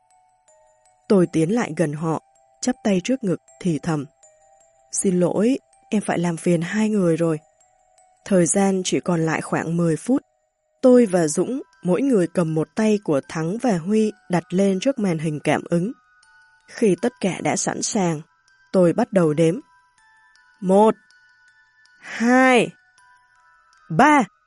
Tôi tiến lại gần họ, chắp tay trước ngực thì thầm. Xin lỗi, em phải làm phiền 2 người rồi. Thời gian chỉ còn lại khoảng 10 phút. Tôi và Dũng, mỗi người cầm một tay của Thắng và Huy đặt lên trước màn hình cảm ứng. Khi tất cả đã sẵn sàng, tôi bắt đầu đếm. 1, 2, 3.